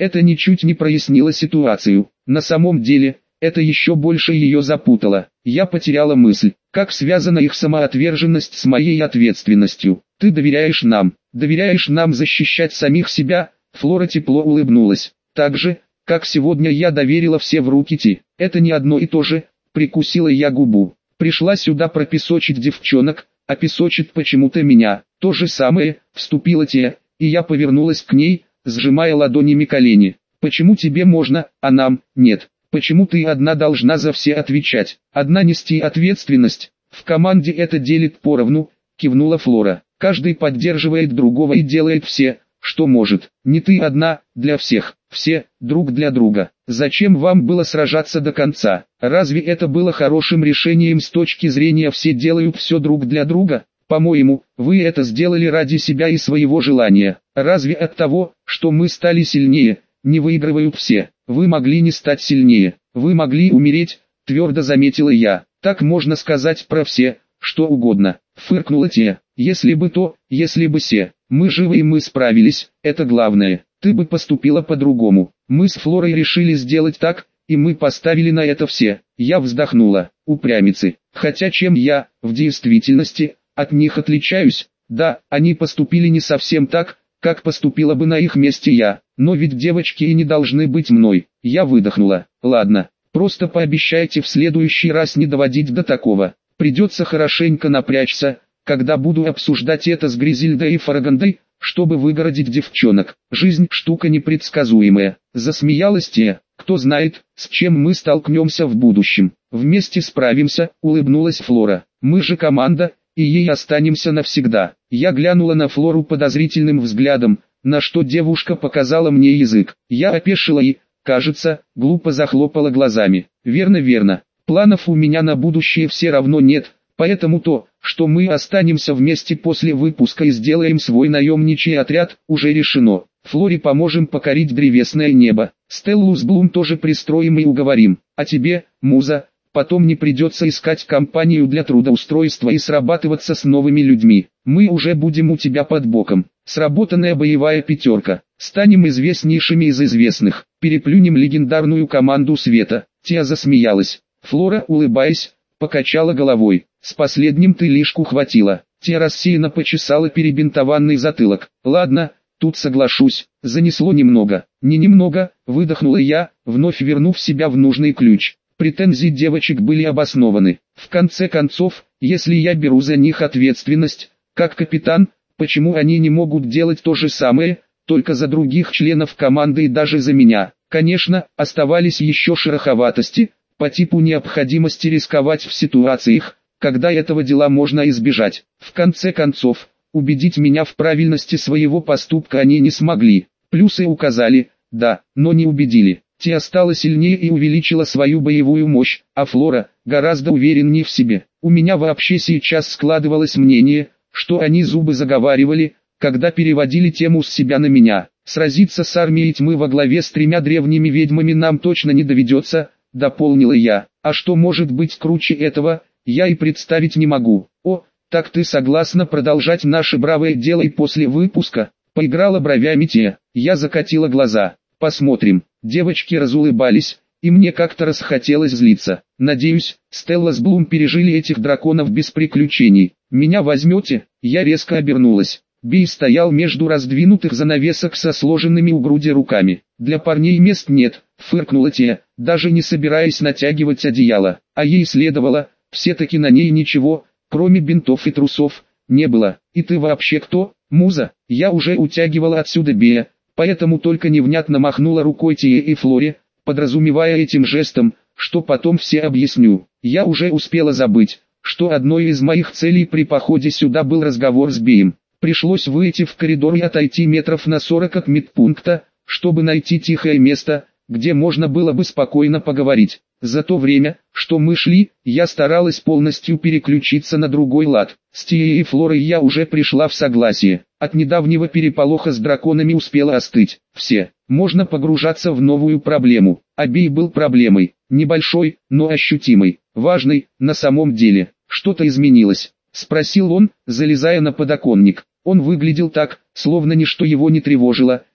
Это ничуть не прояснило ситуацию. На самом деле, это еще больше ее запутало. Я потеряла мысль, как связана их самоотверженность с моей ответственностью. Ты доверяешь нам, доверяешь нам защищать самих себя. Флора тепло улыбнулась. Так же, как сегодня я доверила все в руки Ти. Это не одно и то же. Прикусила я губу. Пришла сюда пропесочить девчонок, а песочит почему-то меня. То же самое, вступила Ти, и я повернулась к ней, сжимая ладонями колени. Почему тебе можно, а нам нет? Почему ты одна должна за все отвечать, одна нести ответственность? В команде это делит поровну, кивнула Флора. Каждый поддерживает другого и делает все, что может. Не ты одна, для всех, все, друг для друга. Зачем вам было сражаться до конца? Разве это было хорошим решением с точки зрения все делают все друг для друга? По-моему, вы это сделали ради себя и своего желания. Разве от того, что мы стали сильнее, не выигрывают все? Вы могли не стать сильнее, вы могли умереть, твердо заметила я. Так можно сказать про все, что угодно. Фыркнула Ти. Если бы то, если бы се. Мы живы и мы справились, это главное. Ты бы поступила по-другому. Мы с Флорой решили сделать так, и мы поставили на это все. Я вздохнула. Упрямицы. Хотя чем я, в действительности, от них отличаюсь? Да, они поступили не совсем так, как поступила бы на их месте я. Но ведь девочки и не должны быть мной. Я выдохнула. Ладно, просто пообещайте в следующий раз не доводить до такого. Придется хорошенько напрячься, когда буду обсуждать это с Гризильдой и Фарагандой, чтобы выгородить девчонок. Жизнь штука непредсказуемая. Засмеялась Ти. Кто знает, с чем мы столкнемся в будущем. Вместе справимся, улыбнулась Флора. Мы же команда, и ей останемся навсегда. Я глянула на Флору подозрительным взглядом, на что девушка показала мне язык. Я опешила и, кажется, глупо захлопала глазами. Верно, верно. Планов у меня на будущее все равно нет, поэтому то, что мы останемся вместе после выпуска и сделаем свой наемничий отряд, уже решено. Флоре поможем покорить древесное небо. Стеллу с Блум тоже пристроим и уговорим. А тебе, Муза, потом не придется искать компанию для трудоустройства и срабатываться с новыми людьми. Мы уже будем у тебя под боком. Сработанная боевая пятерка. Станем известнейшими из известных. Переплюнем легендарную команду света. Тия засмеялась. Флора, улыбаясь, покачала головой. С последним ты лишку хватило. Тия рассеянно почесала перебинтованный затылок. Ладно, тут соглашусь. Занесло немного. Не немного, выдохнула я, вновь вернув себя в нужный ключ. Претензии девочек были обоснованы. В конце концов, если я беру за них ответственность, как капитан, почему они не могут делать то же самое, только за других членов команды и даже за меня? Конечно, оставались еще шероховатости, по типу необходимости рисковать в ситуациях, когда этого дела можно избежать. В конце концов, убедить меня в правильности своего поступка они не смогли. Плюсы указали, да, но не убедили. Ти стала сильнее и увеличила свою боевую мощь, а Флора гораздо увереннее в себе. У меня вообще сейчас складывалось мнение, что они зубы заговаривали, когда переводили тему с себя на меня. Сразиться с армией тьмы во главе с тремя древними ведьмами нам точно не доведется, дополнила я. А что может быть круче этого, я и представить не могу. О, так ты согласна продолжать наше бравое дело и после выпуска? Поиграла бровями Тия. Я закатила глаза. Посмотрим. Девочки разулыбались, и мне как-то расхотелось злиться. Надеюсь, Стелла с Блум пережили этих драконов без приключений. Меня возьмете? Я резко обернулась. Би стоял между раздвинутых занавесок со сложенными у груди руками. Для парней мест нет, фыркнула Тия, даже не собираясь натягивать одеяло. А ей следовало, все-таки на ней ничего, кроме бинтов и трусов, не было. И ты вообще кто, Муза? Я уже утягивала отсюда Бея, поэтому только невнятно махнула рукой Тие и Флоре, подразумевая этим жестом, что потом все объясню. Я уже успела забыть, что одной из моих целей при походе сюда был разговор с Беем. Пришлось выйти в коридор и отойти метров на сорок от медпункта, чтобы найти тихое место, где можно было бы спокойно поговорить. За то время, что мы шли, я старалась полностью переключиться на другой лад. С Тией и Флорой я уже пришла в согласие. От недавнего переполоха с драконами успела остыть. Все. Можно погружаться в новую проблему. А Бей был проблемой. Небольшой, но ощутимой. Важной, на самом деле. Что-то изменилось? Спросил он, залезая на подоконник. Он выглядел так, словно ничто его не тревожило,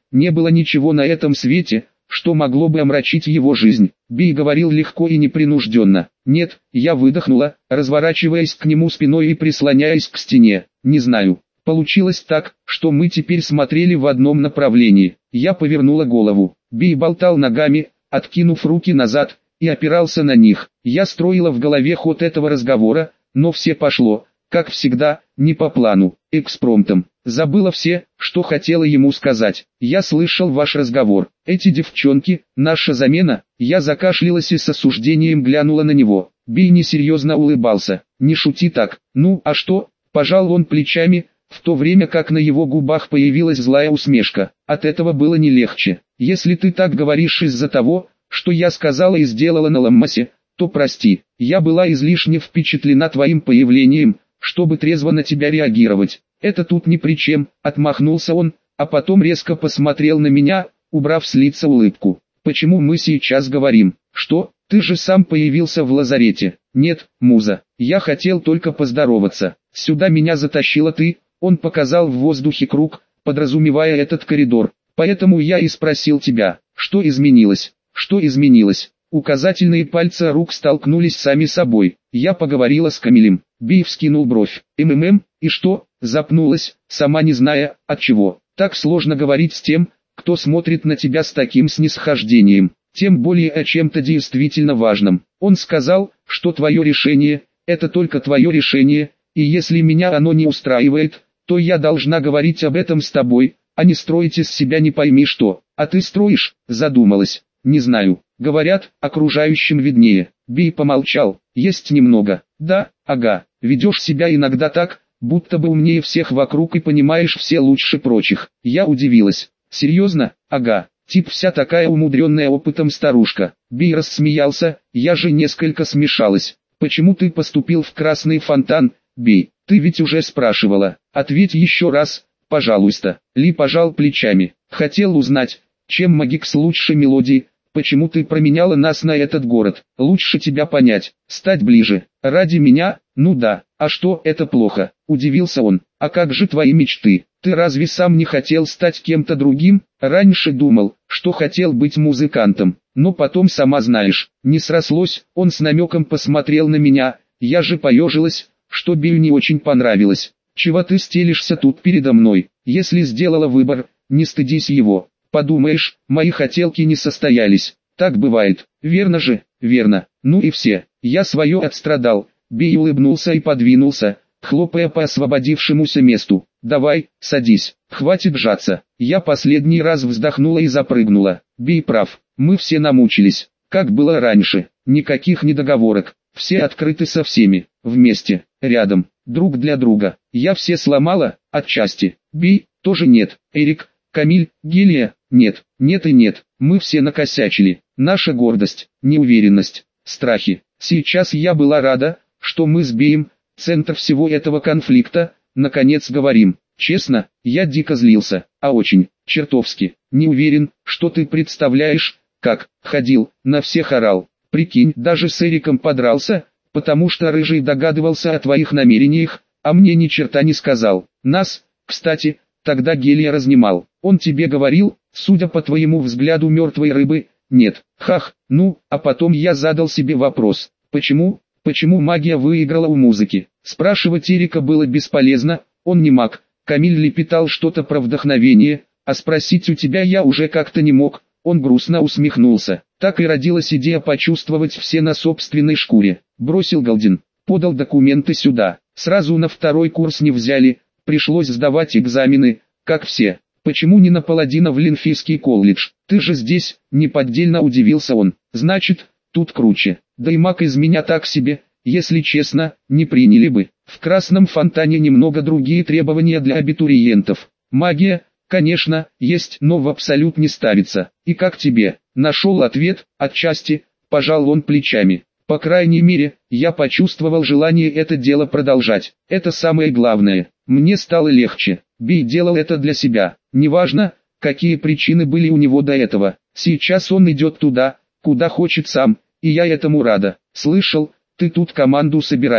не было ничего на этом свете, что могло бы омрачить его жизнь. Би говорил легко и непринужденно. «Нет», я выдохнула, разворачиваясь к нему спиной и прислоняясь к стене. «Не знаю». Получилось так, что мы теперь смотрели в одном направлении. Я повернула голову. Би болтал ногами, откинув руки назад, и опирался на них. Я строила в голове ход этого разговора, но все пошло, как всегда, не по плану, экспромтом. Забыла все, что хотела ему сказать. «Я слышал ваш разговор. Эти девчонки, наша замена». Я закашлялась и с осуждением глянула на него. Би несерьезно улыбался. «Не шути так». «Ну, а что?» Пожал он плечами, в то время как на его губах появилась злая усмешка. От этого было не легче. «Если ты так говоришь из-за того, что я сказала и сделала на Ламмасе, то прости. Я была излишне впечатлена твоим появлением, чтобы трезво на тебя реагировать. Это тут ни при чем», — отмахнулся он, а потом резко посмотрел на меня, убрав с лица улыбку. «Почему мы сейчас говорим? Что, ты же сам появился в лазарете?» «Нет, Муза, я хотел только поздороваться. Сюда меня затащила ты», — он показал в воздухе круг, подразумевая этот коридор. «Поэтому я и спросил тебя, что изменилось?» «Что изменилось?» Указательные пальцы рук столкнулись сами собой. Я поговорила с Камилем. Би вскинул бровь. «МММ, и что?» Запнулась, сама не зная, от чего. Так сложно говорить с тем, кто смотрит на тебя с таким снисхождением, тем более о чем-то действительно важном. Он сказал, что твое решение, это только твое решение, и если меня оно не устраивает, то я должна говорить об этом с тобой, а не строить из себя не пойми что. А ты строишь? Задумалась. Не знаю. Говорят, окружающим виднее. Би помолчал. Есть немного. Да, ага. Ведешь себя иногда так, будто бы умнее всех вокруг и понимаешь все лучше прочих. Я удивилась. Серьезно? Ага. Тип вся такая умудренная опытом старушка. Би рассмеялся. Я же несколько смешалась. Почему ты поступил в Красный Фонтан, Би? Ты ведь уже спрашивала. Ответь еще раз, пожалуйста. Ли пожал плечами. Хотел узнать, чем Магикс лучше мелодии. Почему ты променяла нас на этот город? Лучше тебя понять, стать ближе. Ради меня? Ну да. А что, это плохо? Удивился он. А как же твои мечты? Ты разве сам не хотел стать кем-то другим? Раньше думал, что хотел быть музыкантом. Но потом сама знаешь, не срослось. Он с намеком посмотрел на меня. Я же поежилась, что Билл не очень понравилось. Чего ты стелишься тут передо мной? Если сделала выбор, не стыдись его. Подумаешь, мои хотелки не состоялись. Так бывает. Верно же? Верно. Ну и все. Я свое отстрадал. Би улыбнулся и подвинулся, хлопая по освободившемуся месту. Давай, садись. Хватит жаться. Я последний раз вздохнула и запрыгнула. Би прав. Мы все намучились. Как было раньше. Никаких недоговорок. Все открыты со всеми. Вместе. Рядом. Друг для друга. Я все сломала, отчасти. Би, тоже нет. Эрик, Камиль, Гелия, нет, нет и нет. Мы все накосячили. Наша гордость, неуверенность, страхи. Сейчас я была рада, что мы с Бием, центр всего этого конфликта, наконец говорим. Честно, я дико злился, а очень, чертовски. Не уверен, что ты представляешь, как, ходил, на всех орал. Прикинь, даже с Эриком подрался, потому что Рыжий догадывался о твоих намерениях, а мне ни черта не сказал. Нас, кстати, тогда Гелия разнимал. Он тебе говорил, судя по твоему взгляду мертвой рыбы, нет. Хах, ну, а потом я задал себе вопрос. Почему, почему магия выиграла у музыки? Спрашивать Эрика было бесполезно, он не маг. Камиль лепетал что-то про вдохновение, а спросить у тебя я уже как-то не мог. Он грустно усмехнулся. Так и родилась идея почувствовать все на собственной шкуре. Бросил Галдин, подал документы сюда. Сразу на второй курс не взяли, пришлось сдавать экзамены, как все. Почему не на паладина в Линфийский колледж? Ты же здесь, неподдельно удивился он. Значит, тут круче. Да и маг из меня так себе, если честно, не приняли бы. В Красном Фонтане немного другие требования для абитуриентов. Магия, конечно, есть, но в абсолют не ставится. И как тебе? Нашел ответ, отчасти, пожал он плечами. По крайней мере, я почувствовал желание это дело продолжать. Это самое главное. Мне стало легче. Би делал это для себя. Неважно, какие причины были у него до этого. Сейчас он идет туда, куда хочет сам, и я этому рада. Слышал, ты тут команду собираешь.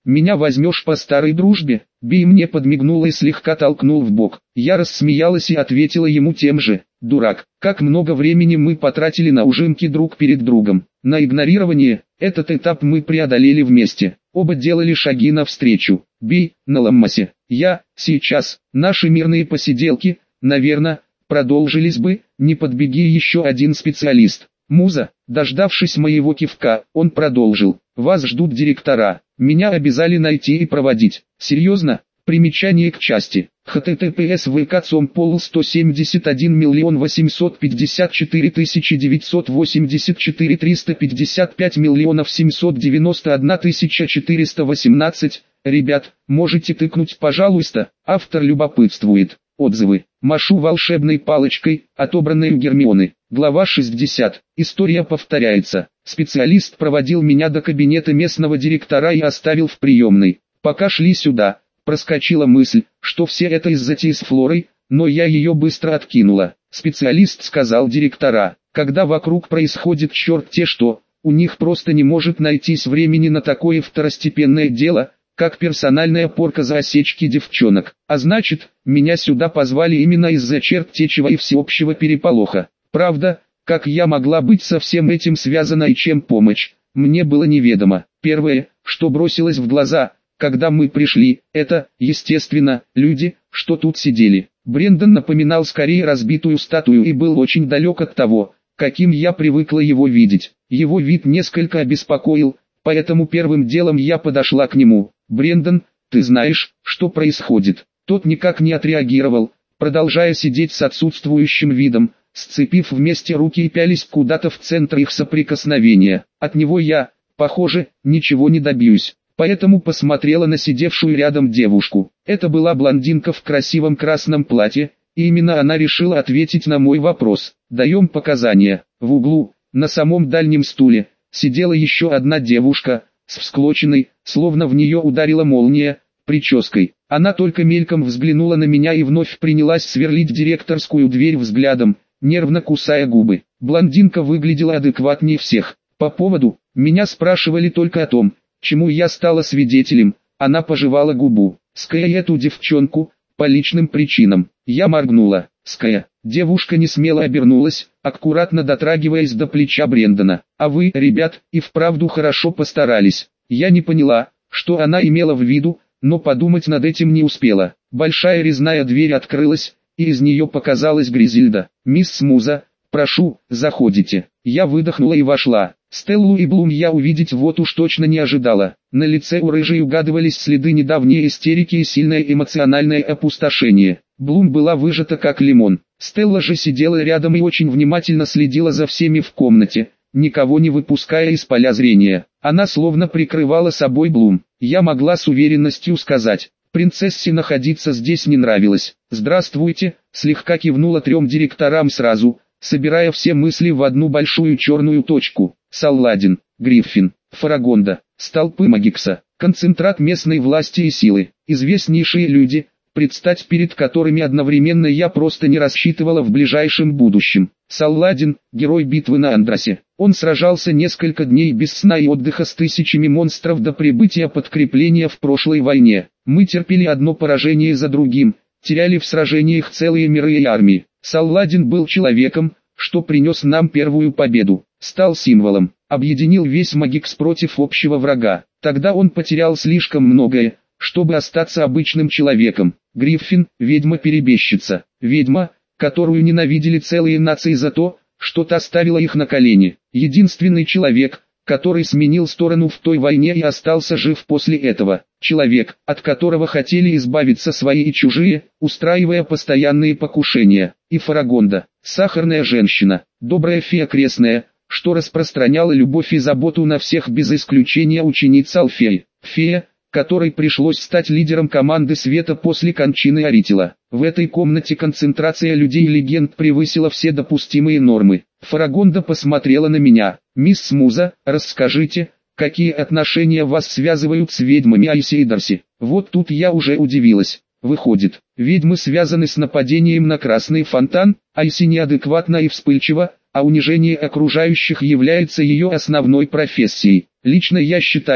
Меня возьмешь по старой дружбе?» Би мне подмигнула и слегка толкнул в бок. Я рассмеялась и ответила ему тем же. «Дурак, как много времени мы потратили на ужимки друг перед другом, на игнорирование, этот этап мы преодолели вместе». Оба делали шаги навстречу. Би, на ламмасе. Я, сейчас, наши мирные посиделки, наверное, продолжились бы, не подбеги еще один специалист. Муза, дождавшись моего кивка, он продолжил. Вас ждут директора. Меня обязали найти и проводить. Серьезно? Примечание к части. https vk.com пол сто семьдесят один миллион восемьсот пятьдесят четыре тысячи девятьсот восемьдесят четыре триста пятьдесят пять миллионов семьсот девяносто одна тысяча четыреста восемнадцать. Ребят, можете тыкнуть, пожалуйста. Автор любопытствует. Отзывы. Машу волшебной палочкой, отобранной у Гермионы. Глава шестьдесят. История повторяется. Специалист проводил меня до кабинета местного директора и оставил в приемной. Пока шли сюда, проскочила мысль, что все это из-за затеи с Флорой, но я ее быстро откинула. Специалист сказал директора, когда вокруг происходит черт-те что, у них просто не может найтись времени на такое второстепенное дело, как персональная порка за осечки девчонок. А значит, меня сюда позвали именно из-за чертечего и всеобщего переполоха. Правда, как я могла быть со всем этим связана и чем помочь, мне было неведомо. Первое, что бросилось в глаза, когда мы пришли, это, естественно, люди, что тут сидели. Брендон напоминал скорее разбитую статую и был очень далек от того, каким я привыкла его видеть. Его вид несколько обеспокоил, поэтому первым делом я подошла к нему. «Брендон, ты знаешь, что происходит?» Тот никак не отреагировал, продолжая сидеть с отсутствующим видом, сцепив вместе руки и пялись куда-то в центр их соприкосновения. От него я, похоже, ничего не добьюсь. Поэтому посмотрела на сидевшую рядом девушку. Это была блондинка в красивом красном платье, и именно она решила ответить на мой вопрос. Даем показания. В углу, на самом дальнем стуле, сидела еще одна девушка, с всклоченной, словно в нее ударила молния, прической. Она только мельком взглянула на меня и вновь принялась сверлить директорскую дверь взглядом, нервно кусая губы. Блондинка выглядела адекватнее всех. По поводу, меня спрашивали только о том, чему я стала свидетелем. Она пожевала губу. «Ская эту девчонку, по личным причинам». Я моргнула. «Ская». Девушка не смело обернулась, аккуратно дотрагиваясь до плеча Брендона. «А вы, ребят, и вправду хорошо постарались». Я не поняла, что она имела в виду, но подумать над этим не успела. Большая резная дверь открылась, и из нее показалась Гризильда. «Мисс Муза, прошу, заходите». Я выдохнула и вошла. Стеллу и Блум я увидеть вот уж точно не ожидала. На лице у рыжей угадывались следы недавней истерики и сильное эмоциональное опустошение. Блум была выжата как лимон. Стелла же сидела рядом и очень внимательно следила за всеми в комнате, никого не выпуская из поля зрения. Она словно прикрывала собой Блум. Я могла с уверенностью сказать, принцессе находиться здесь не нравилось. «Здравствуйте», слегка кивнула трем директорам сразу, собирая все мысли в одну большую черную точку. Салладин, Гриффин, Фарагонда, столпы Магикса, концентрат местной власти и силы, известнейшие люди, предстать перед которыми одновременно я просто не рассчитывала в ближайшем будущем. Салладин, герой битвы на Андросе. Он сражался несколько дней без сна и отдыха с тысячами монстров до прибытия подкрепления в прошлой войне. Мы терпели одно поражение за другим, теряли в сражениях целые миры и армии. Салладин был человеком, что принес нам первую победу, стал символом, объединил весь Магикс против общего врага. Тогда он потерял слишком многое, чтобы остаться обычным человеком. Гриффин, ведьма-перебежчица, ведьма, которую ненавидели целые нации за то, что та ставила их на колени. Единственный человек, который сменил сторону в той войне и остался жив после этого. Человек, от которого хотели избавиться свои и чужие, устраивая постоянные покушения. И Фарагонда, сахарная женщина, добрая фея крестная, что распространяла любовь и заботу на всех без исключения учениц Алфеи. Фея, которой пришлось стать лидером команды света после кончины Аритила. В этой комнате концентрация людей и легенд превысила все допустимые нормы. Фарагонда посмотрела на меня. «Мисс Муза, расскажите, какие отношения вас связывают с ведьмами Айси и Дарси?» Вот тут я уже удивилась. Выходит, ведьмы связаны с нападением на Красный Фонтан, Айси неадекватна и вспыльчива, а унижение окружающих является ее основной профессией. Лично я считаю,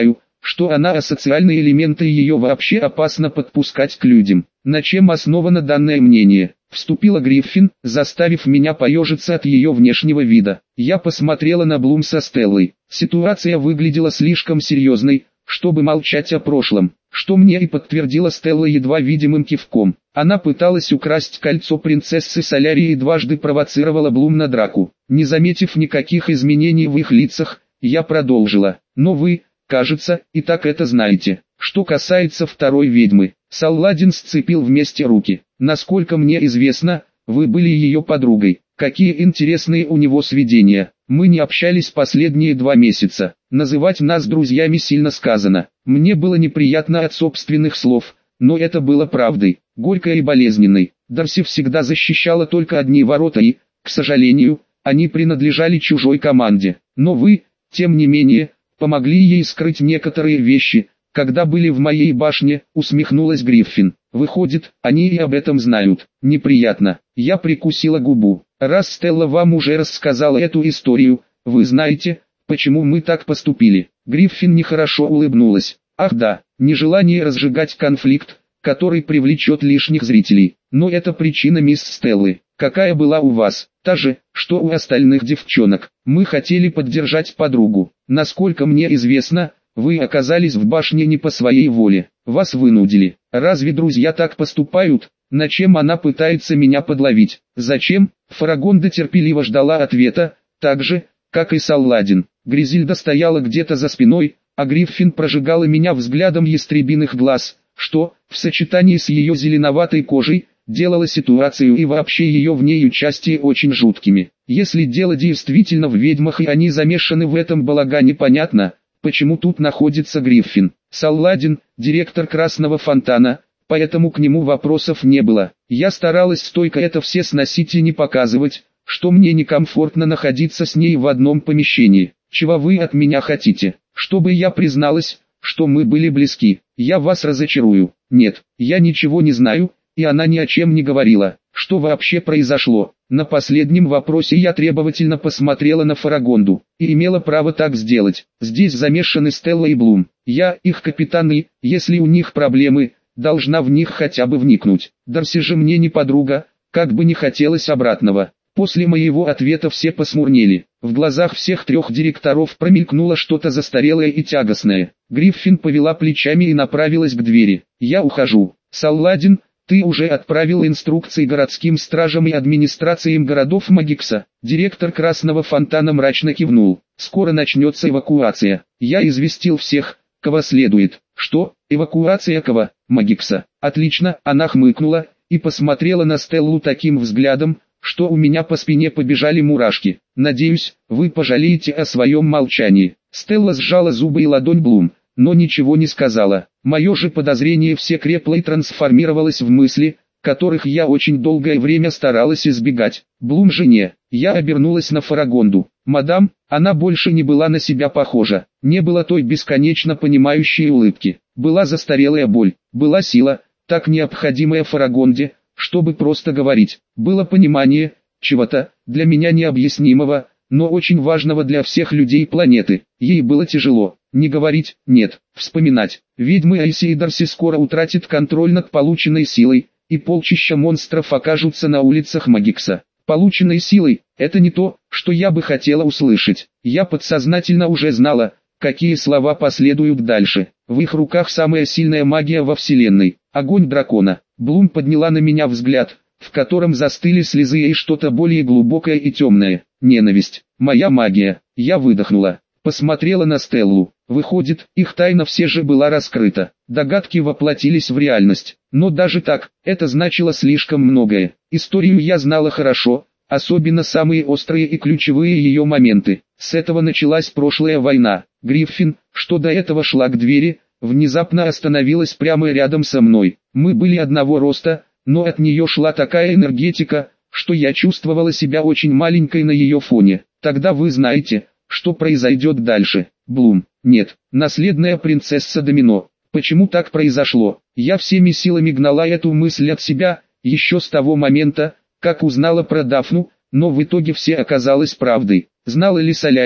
что она асоциальные элементы и ее вообще опасно подпускать к людям. На чем основано данное мнение? Вступила Гриффин, заставив меня поежиться от ее внешнего вида. Я посмотрела на Блум со Стеллой. Ситуация выглядела слишком серьезной, чтобы молчать о прошлом, что мне и подтвердила Стелла едва видимым кивком. Она пыталась украсть кольцо принцессы Солярии и дважды провоцировала Блум на драку. Не заметив никаких изменений в их лицах, я продолжила. Но вы, кажется, и так это знаете. Что касается второй ведьмы, Салладин сцепил вместе руки. Насколько мне известно, вы были ее подругой. Какие интересные у него сведения. Мы не общались последние два месяца. Называть нас друзьями сильно сказано. Мне было неприятно от собственных слов, но это было правдой, горькой и болезненной. Дарси всегда защищала только одни ворота и, к сожалению, они принадлежали чужой команде. Но вы, тем не менее, помогли ей скрыть некоторые вещи, когда были в моей башне, усмехнулась Гриффин. Выходит, они и об этом знают. Неприятно. Я прикусила губу. Раз Стелла вам уже рассказала эту историю, вы знаете, почему мы так поступили. Гриффин нехорошо улыбнулась. Ах да, нежелание разжигать конфликт, который привлечет лишних зрителей. Но это причина, мисс Стеллы. Какая была у вас? Та же, что у остальных девчонок. Мы хотели поддержать подругу. Насколько мне известно, вы оказались в башне не по своей воле. Вас вынудили. Разве друзья так поступают? На чем она пытается меня подловить? Зачем? Фарагонда терпеливо ждала ответа, так же, как и Салладин. Гризильда стояла где-то за спиной, а Гриффин прожигала меня взглядом ястребиных глаз, что, в сочетании с ее зеленоватой кожей, делало ситуацию и вообще ее в ней участие очень жуткими. Если дело действительно в ведьмах и они замешаны в этом балагане, понятно, почему тут находится Гриффин. Салладин, директор Красного Фонтана, поэтому к нему вопросов не было. Я старалась стойко это все сносить и не показывать, что мне некомфортно находиться с ней в одном помещении. Чего вы от меня хотите? Чтобы я призналась, что мы были близки? Я вас разочарую. Нет, я ничего не знаю, и она ни о чем не говорила. Что вообще произошло? На последнем вопросе я требовательно посмотрела на Фарагонду, и имела право так сделать. Здесь замешаны Стелла и Блум. Я, их капитан, и, если у них проблемы, должна в них хотя бы вникнуть. Дарси же мне не подруга, как бы не хотелось обратного. После моего ответа все посмурнели. В глазах всех трех директоров промелькнуло что-то застарелое и тягостное. Гриффин повела плечами и направилась к двери. Я ухожу. Салладин, ты уже отправил инструкции городским стражам и администрациям городов Магикса? Директор Красного Фонтана мрачно кивнул. Скоро начнется эвакуация. Я известил всех, кого следует. Что? Эвакуация кого? Магикса. Отлично, она хмыкнула и посмотрела на Стеллу таким взглядом, что у меня по спине побежали мурашки. Надеюсь, вы пожалеете о своем молчании. Стелла сжала зубы и ладонь Блум, но ничего не сказала. Мое же подозрение все крепло и трансформировалось в мысли, которых я очень долгое время старалась избегать. Блум жене. Я обернулась на Фарагонду. Мадам, она больше не была на себя похожа. Не было той бесконечно понимающей улыбки. Была застарелая боль. Была сила, так необходимая Фарагонде, чтобы просто говорить. Было понимание чего-то, для меня необъяснимого, но очень важного для всех людей планеты. Ей было тяжело. Не говорить, нет, вспоминать. Ведьмы Айси и Дарси скоро утратят контроль над полученной силой, и полчища монстров окажутся на улицах Магикса. Полученной силой – это не то, что я бы хотела услышать. Я подсознательно уже знала, какие слова последуют дальше. В их руках самая сильная магия во Вселенной – огонь дракона. Блум подняла на меня взгляд, в котором застыли слезы и что-то более глубокое и темное. Ненависть. Моя магия. Я выдохнула. Посмотрела на Стеллу. Выходит, их тайна все же была раскрыта. Догадки воплотились в реальность. Но даже так, это значило слишком многое. Историю я знала хорошо, особенно самые острые и ключевые ее моменты. С этого началась прошлая война. Гриффин, что до этого шла к двери, внезапно остановилась прямо рядом со мной. Мы были одного роста, но от нее шла такая энергетика, что я чувствовала себя очень маленькой на ее фоне. Тогда вы знаете, что произойдет дальше. Блум. Нет, наследная принцесса Домино. Почему так произошло? Я всеми силами гнала эту мысль от себя, еще с того момента, как узнала про Дафну, но в итоге все оказалось правдой. Знала ли Солярия,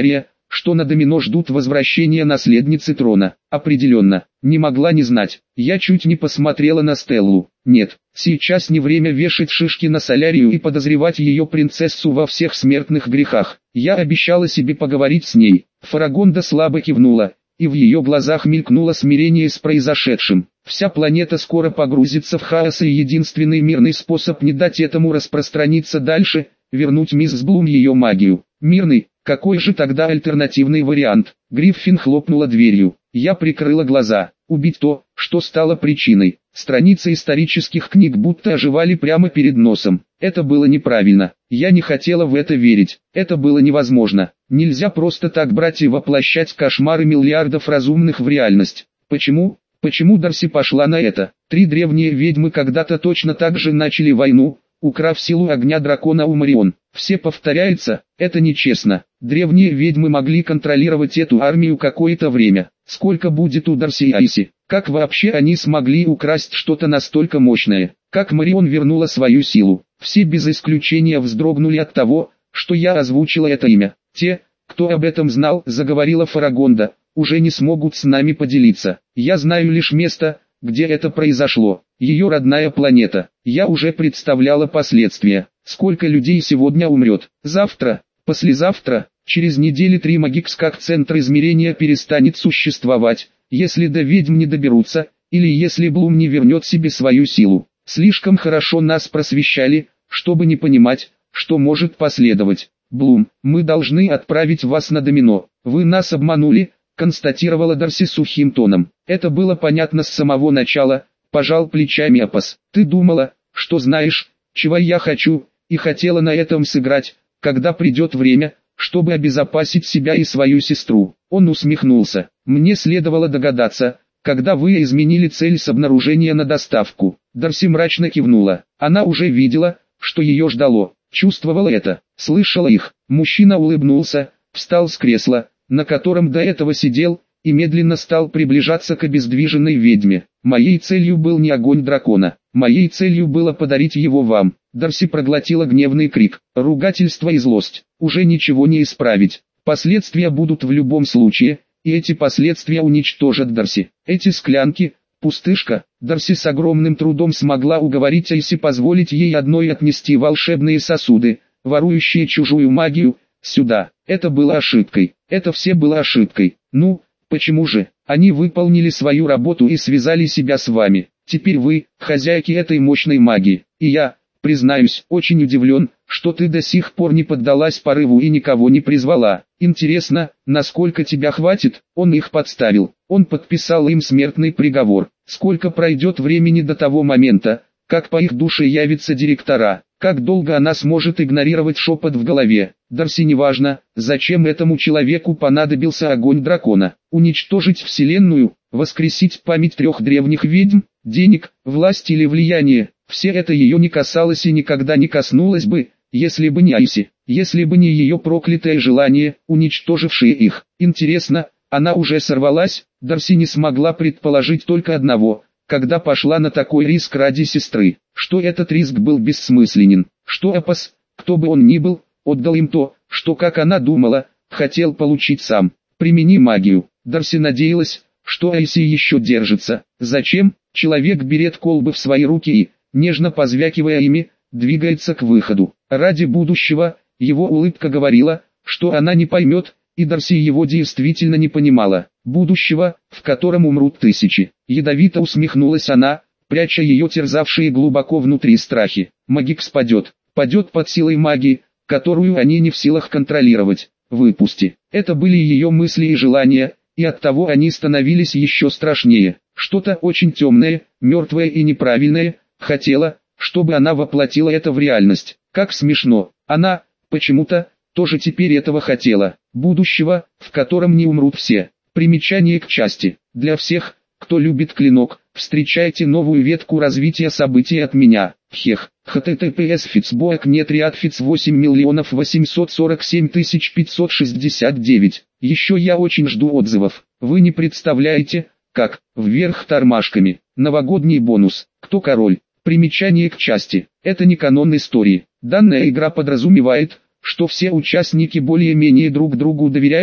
что на домино ждут возвращения наследницы трона. Определенно, не могла не знать. Я чуть не посмотрела на Стеллу. Нет, сейчас не время вешать шишки на Солярию и подозревать ее принцессу во всех смертных грехах. Я обещала себе поговорить с ней. Фарагонда слабо кивнула, и в ее глазах мелькнуло смирение с произошедшим. Вся планета скоро погрузится в хаос, и единственный мирный способ не дать этому распространиться дальше – вернуть мисс Блум ее магию. Мирный? Какой же тогда альтернативный вариант? Гриффин хлопнула дверью. Я прикрыла глаза. Убить то, что стало причиной. Страницы исторических книг будто оживали прямо перед носом. Это было неправильно. Я не хотела в это верить. Это было невозможно. Нельзя просто так брать и воплощать кошмары миллиардов разумных в реальность. Почему? Почему Дарси пошла на это? Три древние ведьмы когда-то точно так же начали войну, украв силу огня дракона у Марион. Все повторяется, это нечестно. Древние ведьмы могли контролировать эту армию какое-то время. Сколько будет у Дарси и Айси? Как вообще они смогли украсть что-то настолько мощное? Как Марион вернула свою силу? Все без исключения вздрогнули от того, что я озвучила это имя. Те, кто об этом знал, заговорила Фарагонда, уже не смогут с нами поделиться. Я знаю лишь место, где это произошло. Ее родная планета. Я уже представляла последствия. Сколько людей сегодня умрет? Завтра, послезавтра, через недели три Магикс как центр измерения перестанет существовать, если до ведьм не доберутся, или если Блум не вернет себе свою силу. Слишком хорошо нас просвещали, чтобы не понимать, что может последовать. Блум, мы должны отправить вас на домино. Вы нас обманули, констатировала Дарси сухим тоном. Это было понятно с самого начала, пожал плечами Апас. Ты думала, что знаешь, чего я хочу, и хотела на этом сыграть, когда придет время, чтобы обезопасить себя и свою сестру. Он усмехнулся. Мне следовало догадаться, когда вы изменили цель с обнаружения на доставку. Дарси мрачно кивнула. Она уже видела, что ее ждало, чувствовала это, слышала их. Мужчина улыбнулся, встал с кресла, на котором до этого сидел, и медленно стал приближаться к обездвиженной ведьме. Моей целью был не огонь дракона, моей целью было подарить его вам. Дарси проглотила гневный крик, ругательство и злость. Уже ничего не исправить. Последствия будут в любом случае, и эти последствия уничтожат Дарси. Эти склянки, пустышка. Дарси с огромным трудом смогла уговорить Айси позволить ей одной отнести волшебные сосуды, ворующие чужую магию, сюда. Это было ошибкой. Это все было ошибкой. Ну, почему же? Они выполнили свою работу и связали себя с вами. Теперь вы, хозяйки этой мощной магии. И я, признаюсь, очень удивлен, что ты до сих пор не поддалась порыву и никого не призвала. Интересно, насколько тебя хватит? Он их подставил. Он подписал им смертный приговор. Сколько пройдет времени до того момента, как по их душе явится директора? Как долго она сможет игнорировать шепот в голове? Дарси неважно, зачем этому человеку понадобился огонь дракона. Уничтожить вселенную, воскресить память трех древних ведьм, денег, власть или влияние. Все это ее не касалось и никогда не коснулось бы, если бы не Айси, если бы не ее проклятое желание, уничтожившее их. Интересно, она уже сорвалась? Дарси не смогла предположить только одного, когда пошла на такой риск ради сестры, что этот риск был бессмысленен, что Апас, кто бы он ни был, отдал им то, что, как она думала, хотел получить сам. Примени магию. Дарси надеялась, что Айси еще держится. Зачем? Человек берет колбы в свои руки и, нежно позвякивая ими, двигается к выходу. Ради будущего, его улыбка говорила, что она не поймет, и Дарси его действительно не понимала. Будущего, в котором умрут тысячи. Ядовито усмехнулась она, пряча ее терзавшие глубоко внутри страхи. Магикс падет, падет под силой магии, которую они не в силах контролировать. Выпусти. Это были ее мысли и желания, и оттого они становились еще страшнее. Что-то очень темное, мертвое и неправильное, хотела, чтобы она воплотила это в реальность. Как смешно. Она, почему-то, тоже теперь этого хотела. Будущего, в котором не умрут все. Примечание к части. Для всех, кто любит клинок, встречайте новую ветку развития событий от меня. Хех. https фицбоек нет риадфиц восемь миллионов восемьсот сорок семь тысяч пятьсот шестьдесят девять. Еще я очень жду отзывов. Вы не представляете, как, вверх тормашками. Новогодний бонус. Кто король? Примечание к части. Это не канон истории. Данная игра подразумевает, что все участники более-менее друг другу доверяют,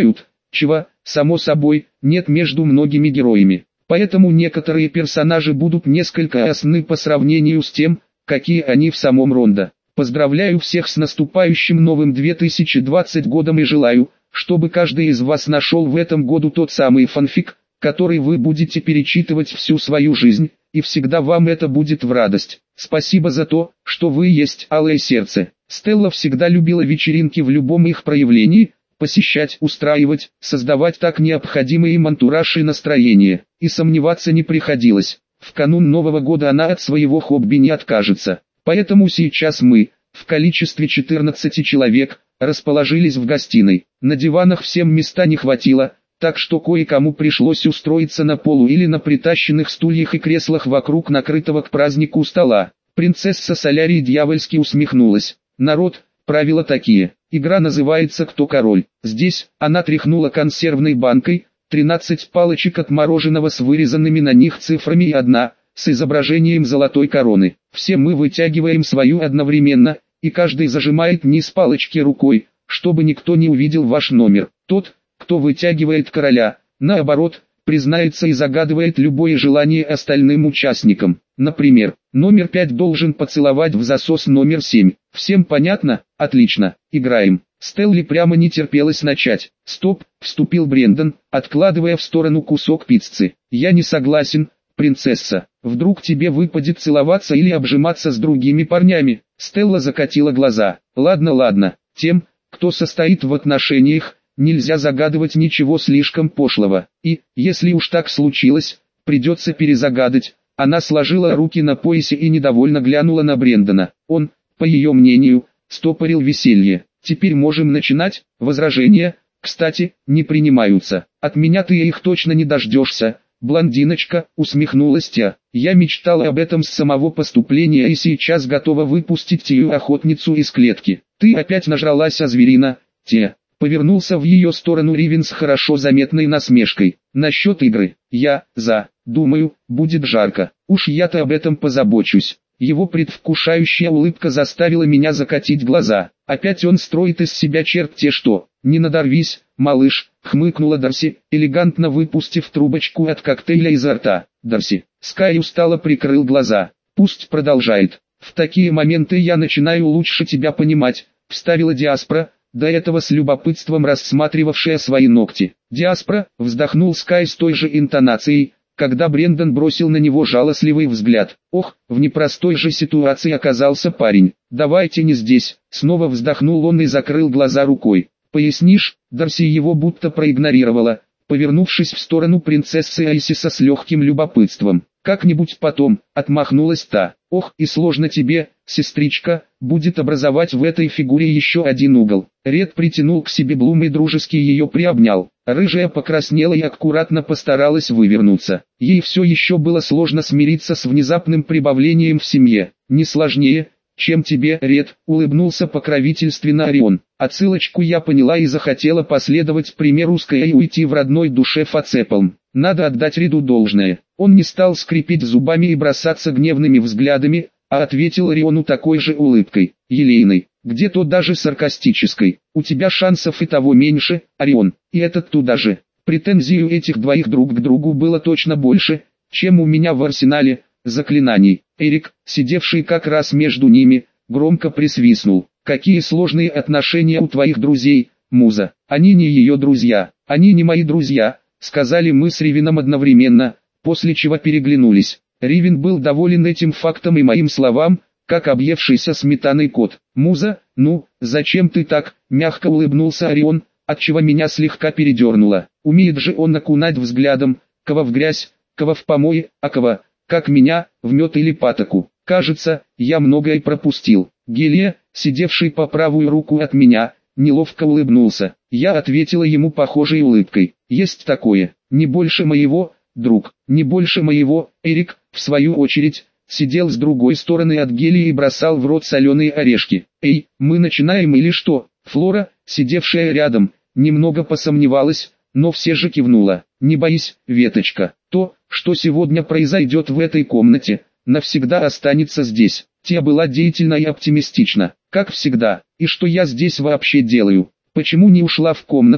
чего, само собой, нет между многими героями. Поэтому некоторые персонажи будут несколько осны по сравнению с тем, какие они в самом рода. Поздравляю всех с наступающим новым две тысячи двадцатым годом и желаю, чтобы каждый из вас нашел в этом году тот самый фанфик, который вы будете перечитывать всю свою жизнь, и всегда вам это будет в радость. Спасибо за то, что вы есть алое сердце. Стелла всегда любила вечеринки в любом их проявлении, посещать, устраивать, создавать так необходимые им антураж и настроение, и сомневаться не приходилось. В канун Нового года она от своего хобби не откажется. Поэтому сейчас мы, в количестве четырнадцати человек, расположились в гостиной. На диванах всем места не хватило, так что кое-кому пришлось устроиться на полу или на притащенных стульях и креслах вокруг накрытого к празднику стола. Принцесса Солярий дьявольски усмехнулась. Народ, правила такие. Игра называется «Кто король?». Здесь она тряхнула консервной банкой, тринадцать палочек от мороженого с вырезанными на них цифрами и одна, с изображением золотой короны. Все мы вытягиваем свою одновременно, и каждый зажимает низ палочки рукой, чтобы никто не увидел ваш номер. Тот, кто вытягивает короля, наоборот, признается и загадывает любое желание остальным участникам. Например, номер пять должен поцеловать в засос номер семь. Всем понятно? Отлично, играем. Стелле прямо не терпелось начать. «Стоп», — вступил Брендон, откладывая в сторону кусок пиццы. «Я не согласен, принцесса. Вдруг тебе выпадет целоваться или обжиматься с другими парнями?» Стелла закатила глаза. «Ладно, ладно, тем, кто состоит в отношениях, нельзя загадывать ничего слишком пошлого. И, если уж так случилось, придется перезагадать». Она сложила руки на поясе и недовольно глянула на Брендона. Он, по ее мнению, стопорил веселье. «Теперь можем начинать. Возражения, кстати, не принимаются. От меня ты их точно не дождешься». «Блондиночка», — усмехнулась Тя. «Я мечтала об этом с самого поступления и сейчас готова выпустить тию охотницу из клетки. Ты опять нажралась о зверина, Тя». Повернулся в ее сторону Ривен с хорошо заметной насмешкой. «Насчет игры, я, за, думаю, будет жарко. Уж я-то об этом позабочусь». Его предвкушающая улыбка заставила меня закатить глаза. Опять он строит из себя черт-те что. «Не надорвись, малыш», — хмыкнула Дарси, элегантно выпустив трубочку от коктейля изо рта. «Дарси». Скай устало прикрыл глаза. «Пусть продолжает. В такие моменты я начинаю лучше тебя понимать», — вставила Диаспора, до этого с любопытством рассматривавшая свои ногти. «Диаспора», — вздохнул Скай с той же интонацией, когда Брендон бросил на него жалостливый взгляд. «Ох, в непростой же ситуации оказался парень. Давайте не здесь». Снова вздохнул он и закрыл глаза рукой. «Пояснишь?» Дарси его будто проигнорировала, повернувшись в сторону принцессы Айсиса с легким любопытством. «Как-нибудь потом», — отмахнулась та. «Ох, и сложно тебе, сестричка, будет образовать в этой фигуре еще один угол». Ред притянул к себе Блум и дружески ее приобнял. Рыжая покраснела и аккуратно постаралась вывернуться. Ей все еще было сложно смириться с внезапным прибавлением в семье. «Не сложнее, чем тебе, Ред», — улыбнулся покровительственно Орион. «Отсылочку я поняла и захотела последовать примеру Ская и уйти в родной душе Фацепалм. Надо отдать Реду должное. Он не стал скрипеть зубами и бросаться гневными взглядами, а ответил Ориону такой же улыбкой, елейной, где-то даже саркастической. «У тебя шансов и того меньше, Орион, и этот туда же». Претензий у этих двоих друг к другу было точно больше, чем у меня в арсенале заклинаний. Эрик, сидевший как раз между ними, громко присвистнул. «Какие сложные отношения у твоих друзей, Муза. Они не ее друзья, они не мои друзья», сказали мы с Ривеном одновременно, после чего переглянулись. Ривен был доволен этим фактом и моим словам, как объевшийся сметаной кот. «Муза, ну, зачем ты так?» — мягко улыбнулся Орион, отчего меня слегка передернуло. Умеет же он окунать взглядом, кого в грязь, кого в помои, а кого, как меня, в мед или патоку. Кажется, я многое пропустил. Гелия, сидевший по правую руку от меня, неловко улыбнулся. Я ответила ему похожей улыбкой. «Есть такое, не больше моего, друг, не больше моего». Эрик, в свою очередь, сидел с другой стороны от Гелии и бросал в рот соленые орешки. «Эй, мы начинаем или что?» Флора, сидевшая рядом, немного посомневалась, но все же кивнула. «Не боись, веточка, то, что сегодня произойдет в этой комнате, навсегда останется здесь». Тя была деятельна и оптимистична, как всегда. «И что я здесь вообще делаю? Почему не ушла в комнату,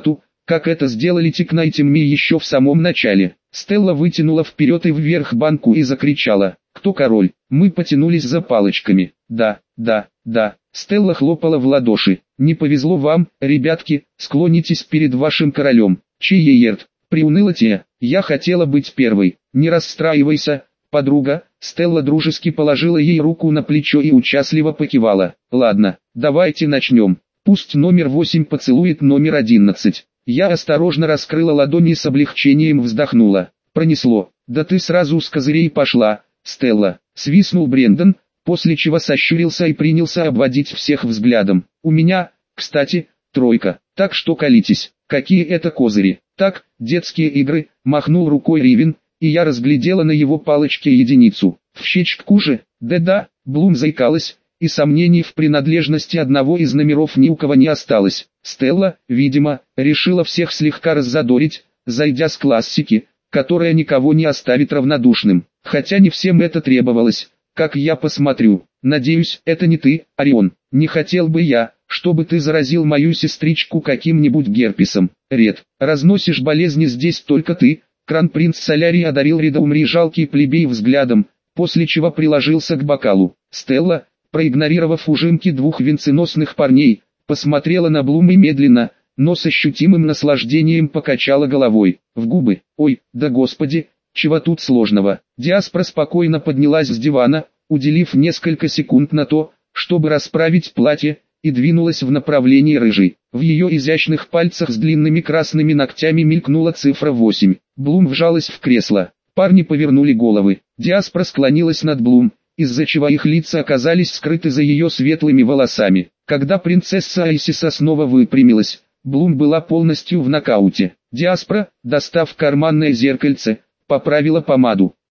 как это сделали Тикнайтимми еще в самом начале. Стелла вытянула вперед и вверх банку и закричала: «Кто король?» Мы потянулись за палочками. «Да, да, да». Стелла хлопала в ладоши. «Не повезло вам, ребятки, склонитесь перед вашим королем». «Чиеерт», приуныла Тия, «я хотела быть первой». «Не расстраивайся, подруга». Стелла дружески положила ей руку на плечо и участливо покивала. «Ладно, давайте начнем. Пусть номер восемь поцелует номер одиннадцать». Я осторожно раскрыла ладони и с облегчением вздохнула. «Пронесло. Да ты сразу с козырей пошла, Стелла», — свистнул Брендон, после чего сощурился и принялся обводить всех взглядом. «У меня, кстати, тройка, так что колитесь». «Какие это козыри?» «Так, детские игры», — махнул рукой Ривен, и я разглядела на его палочке единицу. «В щечку же?» «Да-да», — Блум заикалась, и сомнений в принадлежности одного из номеров ни у кого не осталось. Стелла, видимо, решила всех слегка раззадорить, зайдя с классики, которая никого не оставит равнодушным. Хотя не всем это требовалось, как я посмотрю. «Надеюсь, это не ты, Орион. Не хотел бы я, чтобы ты заразил мою сестричку каким-нибудь герпесом. Ред, разносишь болезни здесь только ты». Кронпринц Солярий одарил Ридаумри жалкий плебей взглядом, после чего приложился к бокалу. Стелла, проигнорировав ужимки двух венценосных парней, посмотрела на Блум и медленно, но с ощутимым наслаждением покачала головой. В губы. «Ой, да господи, чего тут сложного?» Диаспора спокойно поднялась с дивана, уделив несколько секунд на то, чтобы расправить платье, и двинулась в направлении рыжей. В ее изящных пальцах с длинными красными ногтями мелькнула цифра восемь. Блум вжалась в кресло. Парни повернули головы. Диаспора склонилась над Блум, из-за чего их лица оказались скрыты за ее светлыми волосами. Когда принцесса Айсиса снова выпрямилась, Блум была полностью в нокауте. Диаспора, достав карманное зеркальце, поправила помаду.